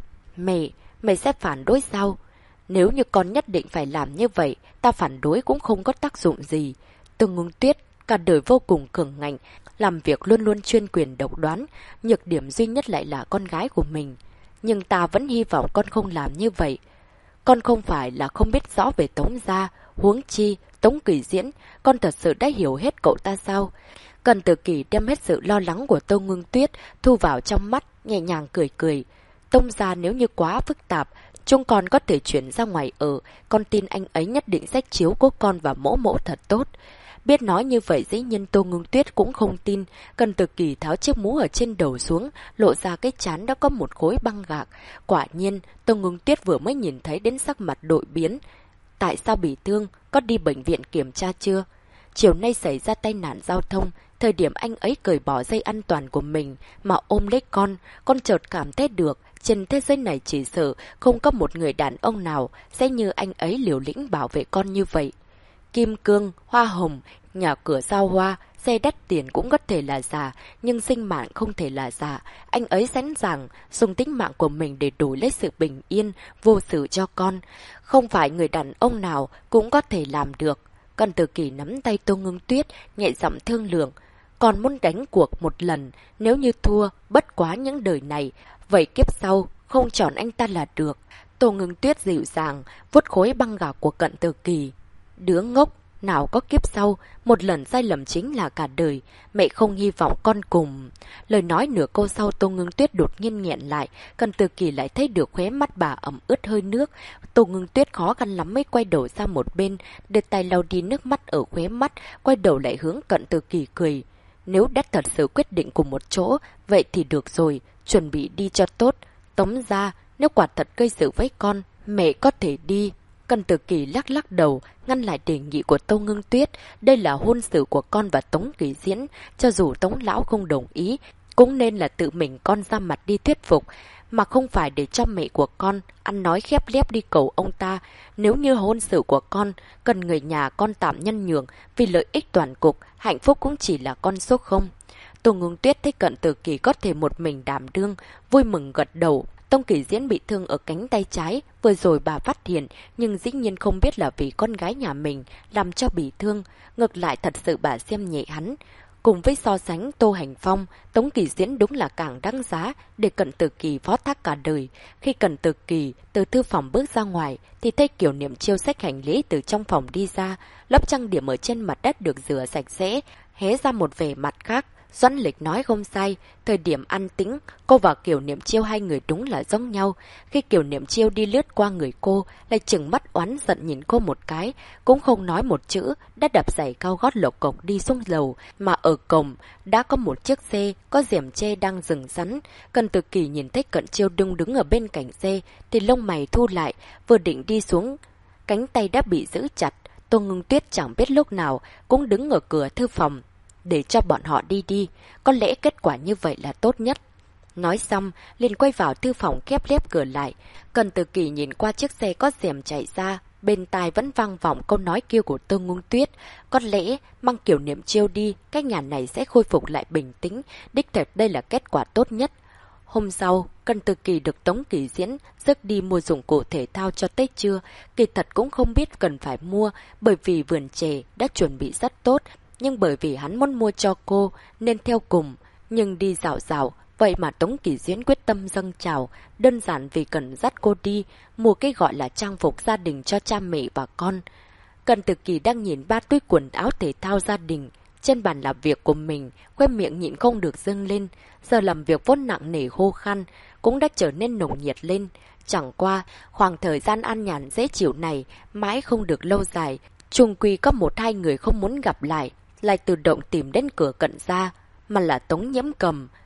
Mẹ sẽ phản đối sao? Nếu như con nhất định phải làm như vậy, ta phản đối cũng không có tác dụng gì. Tô Ngưng Tuyết cả đời vô cùng cường ngạnh, làm việc luôn luôn chuyên quyền độc đoán, nhược điểm duy nhất lại là con gái của mình. Nhưng ta vẫn hy vọng con không làm như vậy. Con không phải là không biết rõ về Tống gia, huống chi, Tống Kỳ Diễn, con thật sự đã hiểu hết cậu ta sao? Cận Tử Kỳ đem hết sự lo lắng của Tô Ngưng Tuyết thu vào trong mắt, nhẹ nhàng cười cười. Tông gia nếu như quá phức tạp, chúng con có thể chuyển ra ngoài ở, con tin anh ấy nhất định sẽ chiếu cố con và mẫu mẫu thật tốt. Biết nói như vậy dĩ nhiên Tô Ngưng Tuyết cũng không tin. Cận Tử Kỳ tháo chiếc mũ ở trên đầu xuống, lộ ra cái trán đã có một khối băng gạc. Quả nhiên, Tô Ngưng Tuyết vừa mới nhìn thấy đến sắc mặt đổi biến. Tại sao bị thương? Có đi bệnh viện kiểm tra chưa? Chiều nay xảy ra tai nạn giao thông, thời điểm anh ấy cởi bỏ dây an toàn của mình mà ôm lấy con chợt cảm thấy được trên thế giới này chỉ sợ không có một người đàn ông nào sẽ như anh ấy liều lĩnh bảo vệ con như vậy. Kim cương, hoa hồng, nhà cửa sao hoa, xe đắt tiền cũng có thể là giả, nhưng sinh mạng không thể là giả. Anh ấy sẵn sàng dùng tính mạng của mình để đổi lấy sự bình yên, vô sự cho con. Không phải người đàn ông nào cũng có thể làm được. Cận Tử Kỳ nắm tay Tô Ngưng Tuyết, nhẹ giọng thương lượng. Còn muốn đánh cuộc một lần, nếu như thua, bất quá những đời này, vậy kiếp sau, không chọn anh ta là được. Tô Ngưng Tuyết dịu dàng, vuốt khối băng gạc của Cận Tử Kỳ. Đứa ngốc, nào có kiếp sau, một lần sai lầm chính là cả đời, mẹ không hy vọng con cùng. Lời nói nửa câu sau Tô Ngưng Tuyết đột nhiên nghẹn lại, Cận Tử Kỳ lại thấy được khóe mắt bà ẩm ướt hơi nước. Tô Ngưng Tuyết khó khăn lắm mới quay đầu ra một bên, đưa tay lau đi nước mắt ở khóe mắt, quay đầu lại hướng Cận Tử Kỳ cười. Nếu đã thật sự quyết định cùng một chỗ, vậy thì được rồi, chuẩn bị đi cho tốt. Tống gia, nếu quả thật gây sự với con, mẹ có thể đi. Cận Tử Kỳ lắc lắc đầu, ngăn lại đề nghị của Tô Ngưng Tuyết. Đây là hôn sự của con và Tống Kỳ Diễn, cho dù Tống lão không đồng ý, cũng nên là tự mình con ra mặt đi thuyết phục, mà không phải để cho mẹ của con ăn nói khép lép đi cầu ông ta. Nếu như hôn sự của con cần người nhà con tạm nhân nhường vì lợi ích toàn cục, hạnh phúc cũng chỉ là con số không. Tô Ngưng Tuyết thấy Cận Tử Kỳ có thể một mình đảm đương, vui mừng gật đầu. Tống Kỳ Diễn bị thương ở cánh tay trái, vừa rồi bà phát hiện, nhưng dĩ nhiên không biết là vì con gái nhà mình làm cho bị thương. Ngược lại thật sự bà xem nhẹ hắn. Cùng với so sánh Tô Hành Phong, Tống Kỳ Diễn đúng là càng đáng giá để Cận Tử Kỳ phó thác cả đời. Khi Cận Tử Kỳ từ thư phòng bước ra ngoài, thì thấy Kiều Niệm Chiêu xách hành lý từ trong phòng đi ra. Lớp trang điểm ở trên mặt đất được rửa sạch sẽ, hé ra một vẻ mặt khác. Doãn Lịch nói không sai, thời điểm an tĩnh, cô và Kiều Niệm Chiêu hai người đúng là giống nhau. Khi Kiều Niệm Chiêu đi lướt qua người cô, lại chừng mắt oán giận nhìn cô một cái, cũng không nói một chữ, đã đạp giày cao gót lộc cộc đi xuống lầu, mà ở cổng đã có một chiếc xe có rèm che đang dừng sẵn. Cận Tử Kỳ nhìn thấy Cận Chiêu đứng ở bên cạnh xe, thì lông mày thu lại, vừa định đi xuống, cánh tay đã bị giữ chặt. Tô Ngưng Tuyết chẳng biết lúc nào cũng đứng ở cửa thư phòng, để cho bọn họ đi, có lẽ kết quả như vậy là tốt nhất. Nói xong, liền quay vào thư phòng khép lép cửa lại. Cận Tử Kỳ nhìn qua chiếc xe có rèm chạy ra, bên tai vẫn vang vọng câu nói kia của Tô Ngưng Tuyết. Có lẽ mang Kiều Niệm Chiêu đi, cái nhà này sẽ khôi phục lại bình tĩnh, đích thực đây là kết quả tốt nhất. Hôm sau, Cận Tử Kỳ được Tống Kỳ Diễn rước đi mua dụng cụ thể thao cho Tết trưa. Kỳ thật cũng không biết cần phải mua, bởi vì vườn chè đã chuẩn bị rất tốt, nhưng bởi vì hắn muốn mua cho cô nên theo cùng. Nhưng đi dạo dạo, vậy mà Tống Kỳ Diễn quyết tâm dâng trào, đơn giản vì cần dắt cô đi mua cái gọi là trang phục gia đình cho cha mẹ và con. Cận Tử Kỳ đang nhìn 3 túi quần áo thể thao gia đình trên bàn làm việc của mình, khóe miệng nhịn không được dâng lên. Giờ làm việc vốn nặng nề khô khan cũng đã trở nên nồng nhiệt lên. Chẳng qua, khoảng thời gian an nhàn dễ chịu này mãi không được lâu dài. Chung quy có 1-2 người không muốn gặp lại, lại tự động tìm đến cửa Cận gia, mà là Tống Nhiễm Cầm.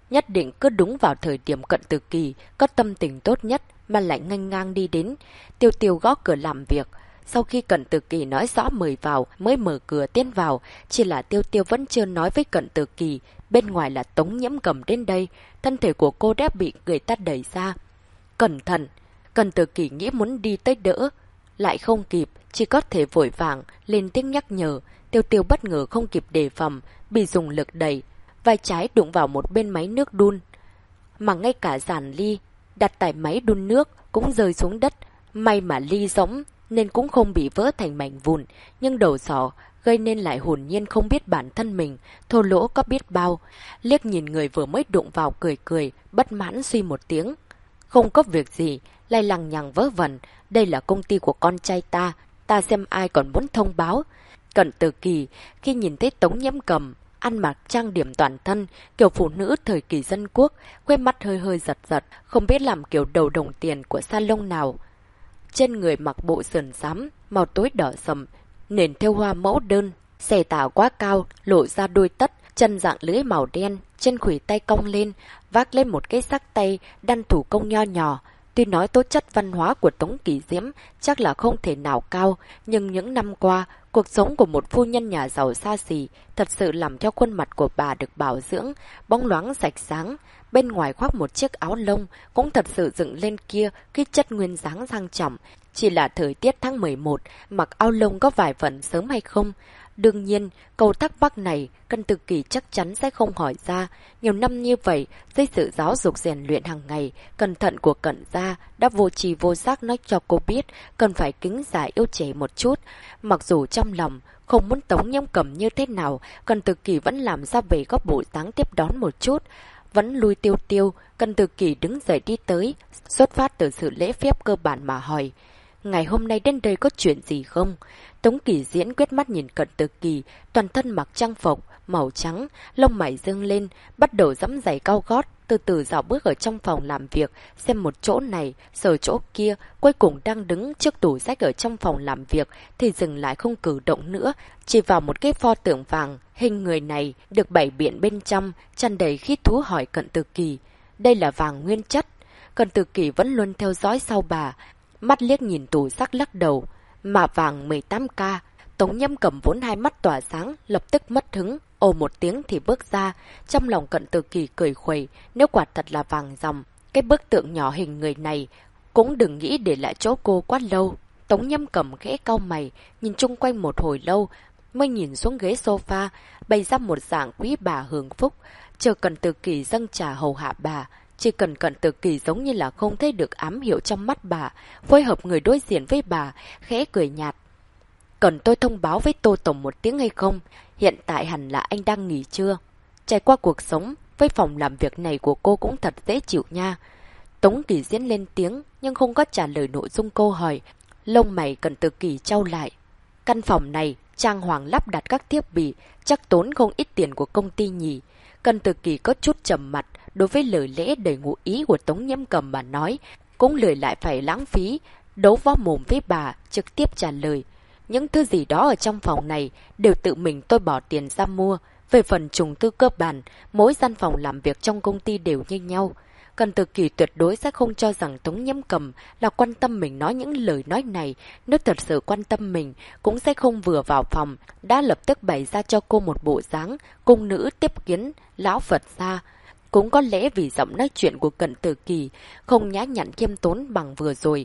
nhất định cứ đúng vào thời điểm Cận Tử Kỳ có tâm tình tốt nhất mà lại nghênh ngang đi đến. Tiêu Tiêu gõ cửa làm việc. Sau khi Cận Tử Kỳ nói rõ mời vào mới mở cửa tiến vào, chỉ là Tiêu Tiêu vẫn chưa nói với Cận Tử Kỳ, bên ngoài là Tống Nhiễm Cầm đến đây, thân thể của cô đã bị người ta đẩy ra. Cẩn thận! Cận Tử Kỳ nghĩ muốn đi tới đỡ, lại không kịp, chỉ có thể vội vàng lên tiếng nhắc nhở. Tiêu Tiêu bất ngờ không kịp đề phòng, bị dùng lực đẩy, vai trái đụng vào một bên máy nước đun, mà ngay cả giàn ly đặt tại máy đun nước cũng rơi xuống đất. May mà ly rỗng nên cũng không bị vỡ thành mảnh vụn, nhưng đầu sọ gây nên lại hồn nhiên không biết bản thân mình thô lỗ có biết bao. Liếc nhìn người vừa mới đụng vào cười cười, bất mãn suy một tiếng. Không có việc gì, lại lằng nhằng vớ vẩn, đây là công ty của con trai ta xem ai còn muốn thông báo. Cận Tử Kỳ khi nhìn thấy Tống Nhiễm Cầm ăn mặc trang điểm toàn thân, kiểu phụ nữ thời kỳ dân quốc, quê mắt hơi hơi giật giật, không biết làm kiểu đầu đồng tiền của salon nào. Trên người mặc bộ sườn xám, màu tối đỏ sầm, nền thêu hoa mẫu đơn, xẻ tả quá cao, lộ ra đôi tất, chân dạng lưới màu đen, chân khuỷu tay cong lên, vác lên một cái xắc tay đan thủ công nho nhỏ. Tuy nói tố chất văn hóa của Tống Kỳ Diễm chắc là không thể nào cao, nhưng những năm qua, cuộc sống của một phu nhân nhà giàu xa xỉ thật sự làm cho khuôn mặt của bà được bảo dưỡng, bóng loáng sạch sáng. Bên ngoài khoác một chiếc áo lông cũng thật sự dựng lên kia cái chất nguyên dáng sang trọng. Chỉ là thời tiết tháng 11, mặc áo lông có vài phần sớm hay không? Đương nhiên, câu thắc mắc này, Cận Tử Kỳ chắc chắn sẽ không hỏi ra. Nhiều năm như vậy, dưới sự giáo dục rèn luyện hàng ngày, cẩn thận của Cận gia đã vô tri vô giác nói cho cô biết cần phải kính già yêu trẻ một chút. Mặc dù trong lòng không muốn Tống Nhiễm Cầm như thế nào, Cận Tử Kỳ vẫn làm ra vẻ có bộ dáng tiếp đón một chút. Vẫn lui Tiêu Tiêu, Cận Tử Kỳ đứng dậy đi tới, xuất phát từ sự lễ phép cơ bản mà hỏi. Ngày hôm nay đến đây có chuyện gì không? Tống Kỳ Diễn quét mắt nhìn Cận Tử Kỳ, toàn thân mặc trang phục màu trắng, lông mày dương lên, bắt đầu giẫm giày cao gót, từ từ dạo bước ở trong phòng làm việc, xem một chỗ này, sờ chỗ kia, cuối cùng đang đứng trước tủ sách ở trong phòng làm việc, thì dừng lại không cử động nữa, chỉ vào một cái pho tượng vàng, hình người này được bày biện bên trong, tràn đầy khí thú hỏi Cận Tử Kỳ. Đây là vàng nguyên chất. Cận Tử Kỳ vẫn luôn theo dõi sau bà, mắt liếc nhìn tủ sắc lắc đầu. Mà vàng 18K. Tống Nhiễm Cầm vốn hai mắt tỏa sáng, lập tức mất hứng, ồ một tiếng thì bước ra. Trong lòng Cận Tử Kỳ cười khuẩy, nếu quả thật là vàng ròng, cái bức tượng nhỏ hình người này cũng đừng nghĩ để lại chỗ cô quá lâu. Tống Nhiễm Cầm khẽ cau mày, nhìn chung quanh một hồi lâu, mới nhìn xuống ghế sofa, bày ra một dạng quý bà hưởng phúc, chờ Cận Tử Kỳ dâng trà hầu hạ bà. Chỉ cần Cận Tử Kỳ giống như là không thấy được ám hiệu trong mắt bà, phối hợp người đối diện với bà, khẽ cười nhạt. Cần tôi thông báo với Tô Tổng một tiếng hay không? Hiện tại hẳn là anh đang nghỉ trưa. Trải qua cuộc sống, với phòng làm việc này của cô cũng thật dễ chịu nha. Tống Kỳ Diễn lên tiếng, nhưng không có trả lời nội dung câu hỏi. Lông mày Cận Tử Kỳ trao lại. Căn phòng này, trang hoàng lắp đặt các thiết bị, chắc tốn không ít tiền của công ty nhỉ. Cận Tử Kỳ có chút trầm mặt, đối với lời lẽ đầy ngụ ý của Tống Nhiễm Cầm mà nói, cũng lười lại phải lãng phí, đấu võ mồm với bà, trực tiếp trả lời. Những thứ gì đó ở trong phòng này đều tự mình tôi bỏ tiền ra mua. Về phần trùng tư cơ bản, mỗi gian phòng làm việc trong công ty đều như nhau. Cận Tử Kỳ tuyệt đối sẽ không cho rằng Tống Nhiễm Cầm là quan tâm mình nói những lời nói này. Nếu thật sự quan tâm mình, cũng sẽ không vừa vào phòng, đã lập tức bày ra cho cô một bộ dáng cung nữ tiếp kiến lão Phật gia. Cũng có lẽ vì giọng nói chuyện của Cận Tử Kỳ không nhã nhặn khiêm tốn bằng vừa rồi.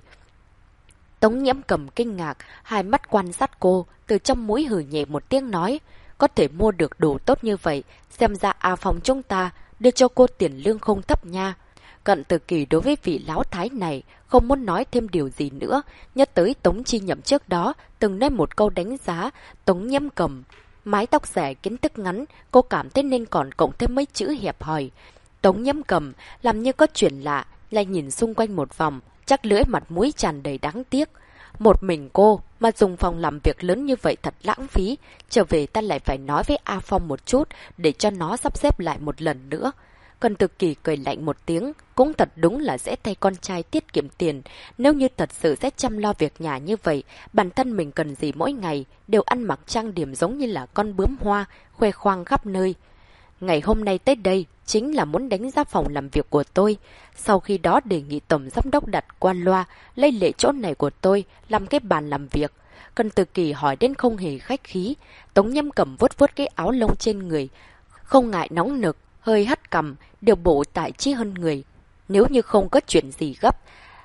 Tống Nhiễm Cầm kinh ngạc, hai mắt quan sát cô, từ trong mũi hừ nhẹ một tiếng nói. Có thể mua được đồ tốt như vậy, xem ra A Phong chúng ta đưa cho cô tiền lương không thấp nha. Cận Tử Kỳ đối với vị lão thái này không muốn nói thêm điều gì nữa, nhớ tới Tống Chi Nhậm trước đó từng nói một câu đánh giá Tống Nhiễm Cầm. Mái tóc dài kiến thức ngắn, cô cảm thấy nên còn cộng thêm mấy chữ hẹp hòi. Tống Nhiễm Cầm làm như có chuyện lạ, lại nhìn xung quanh một vòng, chắc lưỡi mặt mũi tràn đầy đáng tiếc. Một mình cô mà dùng phòng làm việc lớn như vậy thật lãng phí. Trở về ta lại phải nói với A Phong một chút để cho nó sắp xếp lại một lần nữa. Cận Tử Kỳ cười lạnh một tiếng, cũng thật đúng là sẽ thay con trai tiết kiệm tiền. Nếu như thật sự sẽ chăm lo việc nhà như vậy, bản thân mình cần gì mỗi ngày đều ăn mặc trang điểm giống như là con bướm hoa, khoe khoang khắp nơi. Ngày hôm nay tới đây chính là muốn đánh giá phòng làm việc của tôi. Sau khi đó đề nghị tổng giám đốc đặt qua loa, lấy lệ chỗ này của tôi làm cái bàn làm việc. Cần Từ Kỳ hỏi đến không hề khách khí. Tống Nhâm Cẩm vuốt vuốt cái áo lông trên người, không ngại nóng nực, hơi hất cằm, điều bộ tại trí hơn người. Nếu như không có chuyện gì gấp,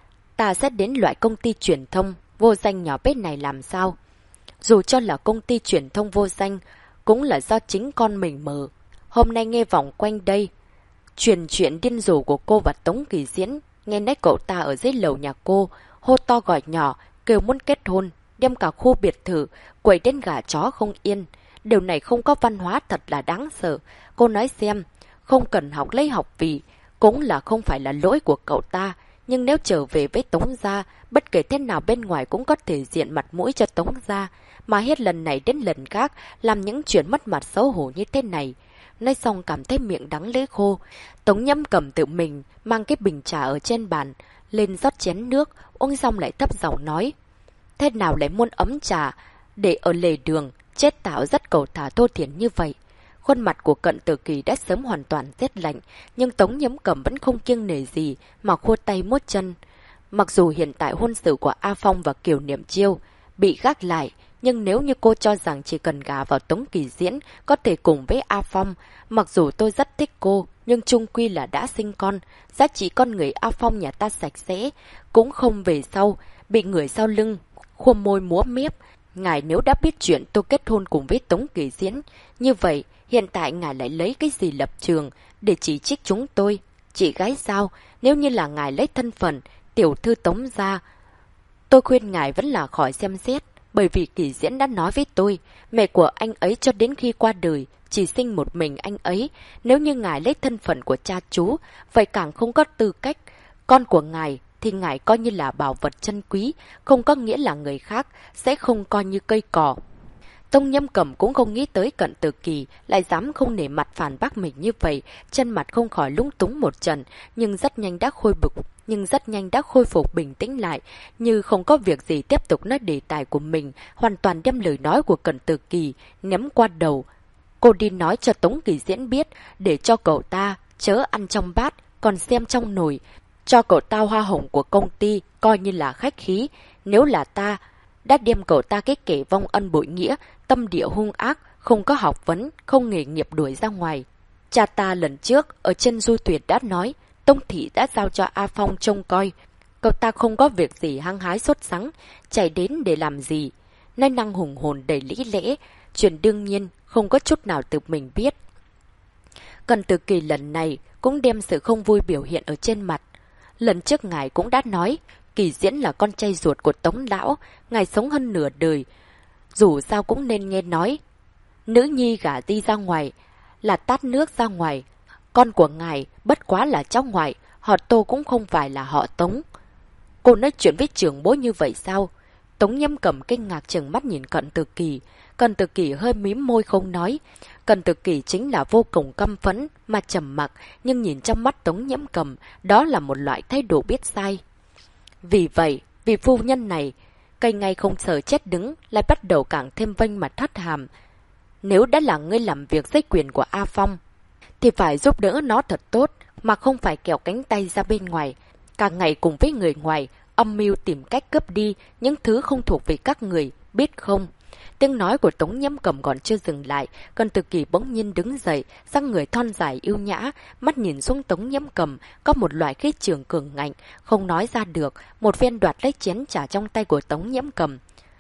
ta sẽ đến loại công ty truyền thông vô danh nhỏ bé này làm sao? Dù cho là công ty truyền thông vô danh, cũng là do chính con mình mở. Hôm nay nghe vòng quanh đây, truyền chuyện điên rồ của cô và Tống Kỳ Diễn, nghe nói cậu ta ở dưới lầu nhà cô, hô to gọi nhỏ, kêu muốn kết hôn, đem cả khu biệt thự, quẩy đến gà chó không yên. Điều này không có văn hóa thật là đáng sợ. Cô nói xem, không cần học lấy học vì, cũng là không phải là lỗi của cậu ta. Nhưng nếu trở về với Tống gia, bất kể thế nào bên ngoài cũng có thể diện mặt mũi cho Tống gia. Mà hết lần này đến lần khác, làm những chuyện mất mặt xấu hổ như thế này. Nói xong cảm thấy miệng đắng lưỡi khô. Tống Nhâm Cẩm tự mình mang cái bình trà ở trên bàn, lên rót chén nước, uống xong lại thấp giọng nói. Thế nào lại muốn ấm trà, để ở lề đường, chết tạo rất cầu thả thô thiển như vậy. Khuôn mặt của Cận Từ Kỳ đã sớm hoàn toàn rét lạnh, nhưng Tống Nhâm Cẩm vẫn không kiêng nể gì mà khua tay muốt chân. Mặc dù hiện tại hôn sự của A Phong và Kiều Niệm Chiêu bị gác lại, nhưng nếu như cô cho rằng chỉ cần gả vào Tống Kỳ Diễn có thể cùng với A Phong, mặc dù tôi rất thích cô, nhưng chung quy là đã sinh con, giá trị con người A Phong nhà ta sạch sẽ, cũng không về sau, bị người sau lưng, khuôn môi múa miếp. Ngài nếu đã biết chuyện tôi kết hôn cùng với Tống Kỳ Diễn, như vậy hiện tại ngài lại lấy cái gì lập trường để chỉ trích chúng tôi? Chị gái sao? Nếu như là ngài lấy thân phận tiểu thư Tống gia, tôi khuyên ngài vẫn là khỏi xem xét. Bởi vì Kỳ Diễn đã nói với tôi, mẹ của anh ấy cho đến khi qua đời, chỉ sinh một mình anh ấy. Nếu như ngài lấy thân phận của cha chú, vậy càng không có tư cách. Con của ngài thì ngài coi như là bảo vật chân quý, không có nghĩa là người khác sẽ không coi như cây cỏ. Tống Nhâm Cẩm cũng không nghĩ tới Cận Từ Kỳ lại dám không nể mặt phản bác mình như vậy, chân mặt không khỏi lúng túng một trận, nhưng rất nhanh đã khôi phục bình tĩnh lại, như không có việc gì tiếp tục nói đề tài của mình, hoàn toàn đem lời nói của Cận Từ Kỳ ném qua đầu. Cô đi nói cho Tống Kỳ Diễn biết, để cho cậu ta chớ ăn trong bát, còn xem trong nồi, cho cậu ta hoa hồng của công ty coi như là khách khí. Nếu là ta đã đem cậu ta cái kẻ vong ân bội nghĩa, tâm địa hung ác, không có học vấn, không nghề nghiệp đuổi ra ngoài. Cha ta lần trước ở trên du thuyền đã nói, Tống thị đã giao cho A Phong trông coi. Cậu ta không có việc gì hăng hái sốt sắng, chạy đến để làm gì. Nói năng hùng hồn đầy lý lẽ, chuyện đương nhiên, không có chút nào tự mình biết. Cận Từ Kỳ lần này cũng đem sự không vui biểu hiện ở trên mặt. Lần trước ngài cũng đã nói, Kỳ Diễn là con trai ruột của Tống lão, ngài sống hơn nửa đời. Dù sao cũng nên nghe nói, nữ nhi gả đi ra ngoài, là tát nước ra ngoài. Con của ngài bất quá là cháu ngoại, họ Tô cũng không phải là họ Tống. Cô nói chuyện với trưởng bối như vậy sao? Tống Nhâm Cẩm kinh ngạc trừng mắt nhìn Cận Từ Kỳ. Cận Từ Kỳ hơi mím môi không nói. Cận Từ Kỳ chính là vô cùng căm phẫn mà trầm mặc, nhưng nhìn trong mắt Tống Nhâm Cẩm, đó là một loại thái độ biết sai. Vì vậy, vì phu nhân này, cây ngay không sợ chết đứng, lại bắt đầu càng thêm vênh mặt hất hàm. Nếu đã là ngươi làm việc dưới quyền của A Phong, thì phải giúp đỡ nó thật tốt, mà không phải kẹo cánh tay ra bên ngoài. Cả ngày cùng với người ngoài, âm mưu tìm cách cướp đi những thứ không thuộc về các người, biết không? Tiếng nói của Tống Nhâm Cẩm còn chưa dừng lại, Cận Từ Kỳ bỗng nhiên đứng dậy, dáng người thon dài yêu nhã, mắt nhìn xuống Tống Nhâm Cẩm, có một loại khí trường cường ngạnh, không nói ra được, một phen đoạt lấy chén trà trong tay của Tống Nhâm Cẩm.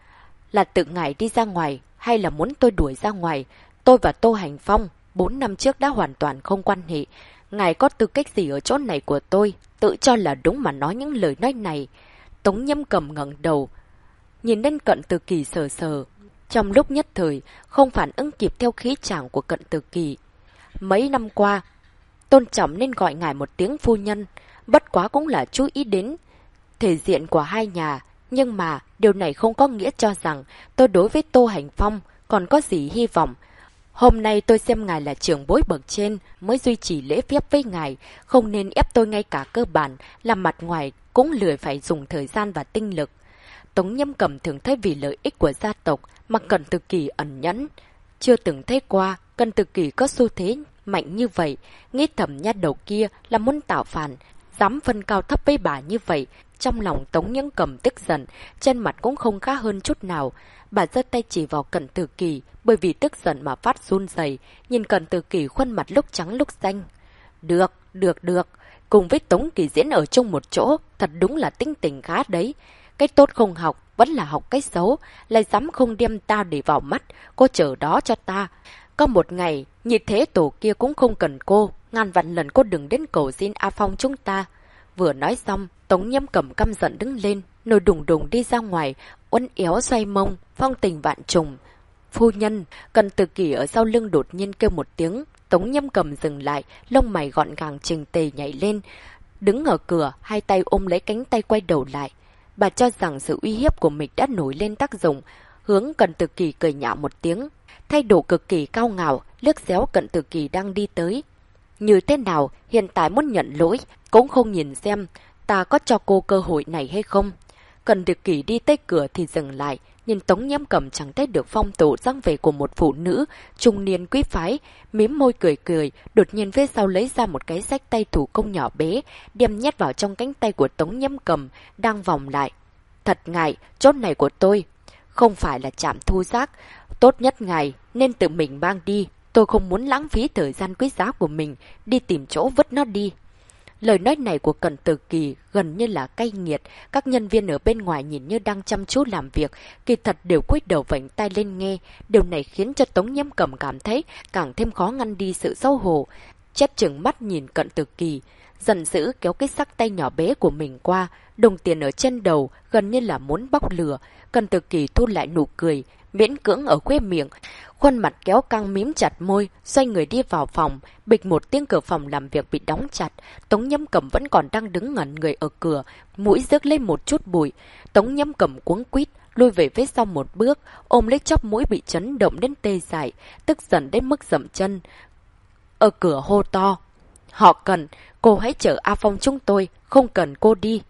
Là tự ngài đi ra ngoài, hay là muốn tôi đuổi ra ngoài? Tôi và Tô Hành Phong 4 năm trước đã hoàn toàn không quan hệ. Ngài có tư cách gì ở chỗ này của tôi? Tự cho là đúng mà nói những lời nói này. Tống Nhâm Cẩm ngẩng đầu, nhìn lên Cận Từ Kỳ sờ sờ. Trong lúc nhất thời, không phản ứng kịp theo khí chàng của Cận Từ Kỳ. Mấy năm qua, tôn trọng nên gọi ngài một tiếng phu nhân, bất quá cũng là chú ý đến thể diện của hai nhà. Nhưng mà, điều này không có nghĩa cho rằng tôi đối với Tô Hành Phong còn có gì hy vọng. Hôm nay tôi xem ngài là trưởng bối bậc trên mới duy trì lễ phép với ngài, không nên ép tôi ngay cả cơ bản, làm mặt ngoài cũng lười phải dùng thời gian và tinh lực. Tống Nhâm Cẩm thường thấy vì lợi ích của gia tộc mà Cận Từ Kỳ ẩn nhẫn. Chưa từng thấy qua, Cận Từ Kỳ có xu thế mạnh như vậy, nghĩ thầm nha đầu kia là muốn tạo phản, dám phân cao thấp với bà như vậy. Trong lòng Tống Nhiễm Cầm tức giận, trên mặt cũng không khá hơn chút nào. Bà giơ tay chỉ vào Cận Tử Kỳ, bởi vì tức giận mà phát run rẩy, nhìn Cận Tử Kỳ khuôn mặt lúc trắng lúc xanh. Được, cùng với Tống Kỳ Diễn ở chung một chỗ, thật đúng là tính tình khá đấy. Cái tốt không học, vẫn là học cái xấu, lại dám không đem ta để vào mắt, cô chờ đó cho ta. Có một ngày, như thế tổ kia cũng không cần cô, ngàn vạn lần cô đừng đến cầu xin A Phong chúng ta. Vừa nói xong, Tống Nhiễm Cầm căm giận đứng lên, nổi đùng đùng đi ra ngoài, uốn éo xoay mông, phong tình vạn trùng. Phu nhân, Cận Tử Kỳ ở sau lưng đột nhiên kêu một tiếng, Tống Nhiễm Cầm dừng lại, lông mày gọn gàng chỉnh tề nhảy lên, đứng ở cửa, hai tay ôm lấy cánh tay quay đầu lại. Bà cho rằng sự uy hiếp của mình đã nổi lên tác dụng, hướng Cận Tử Kỳ cười nhạo một tiếng, thay đổi cực kỳ cao ngạo, liếc xéo Cận Tử Kỳ đang đi tới. Như thế nào, hiện tại muốn nhận lỗi, cũng không nhìn xem ta có cho cô cơ hội này hay không. Cận Tử Kỳ đi tới cửa thì dừng lại, nhìn Tống Nhiễm Cầm chẳng thấy được phong độ dáng vẻ của một phụ nữ trung niên quý phái, mím môi cười cười, đột nhiên phía sau lấy ra một cái xách tay thủ công nhỏ bé, đem nhét vào trong cánh tay của Tống Nhiễm Cầm, đang vòng lại. Thật ngại, chốt này của tôi không phải là trạm thu rác, tốt nhất ngài nên tự mình mang đi, tôi không muốn lãng phí thời gian quý giá của mình đi tìm chỗ vứt nó đi. Lời nói này của Cận Tử Kỳ gần như là cay nghiệt, các nhân viên ở bên ngoài nhìn như đang chăm chú làm việc, kỳ thật đều cúi đầu vảnh tai lên nghe. Điều này khiến cho Tống Nhiễm Cầm cảm thấy càng thêm khó ngăn đi sự xấu hổ. Chét chừng mắt nhìn Cận Tử Kỳ, giận dữ kéo cái xách tay nhỏ bé của mình qua, đồng tiền ở trên đầu gần như là muốn bóc lửa. Cận Tử Kỳ thu lại nụ cười, miễn cưỡng ở khóe miệng, khuôn mặt kéo căng mím chặt môi, xoay người đi vào phòng. Bịch một tiếng, cửa phòng làm việc bị đóng chặt. Tống Nhiễm Cầm vẫn còn đang đứng ngẩn người ở cửa, mũi rước lên một chút bụi. Tống Nhiễm Cầm cuống quýt lui về phía sau một bước, ôm lấy chóp mũi bị chấn động đến tê dại, tức giận đến mức dậm chân. Ở cửa hô to: "Họ cần, cô hãy chở A Phong chúng tôi, không cần cô đi."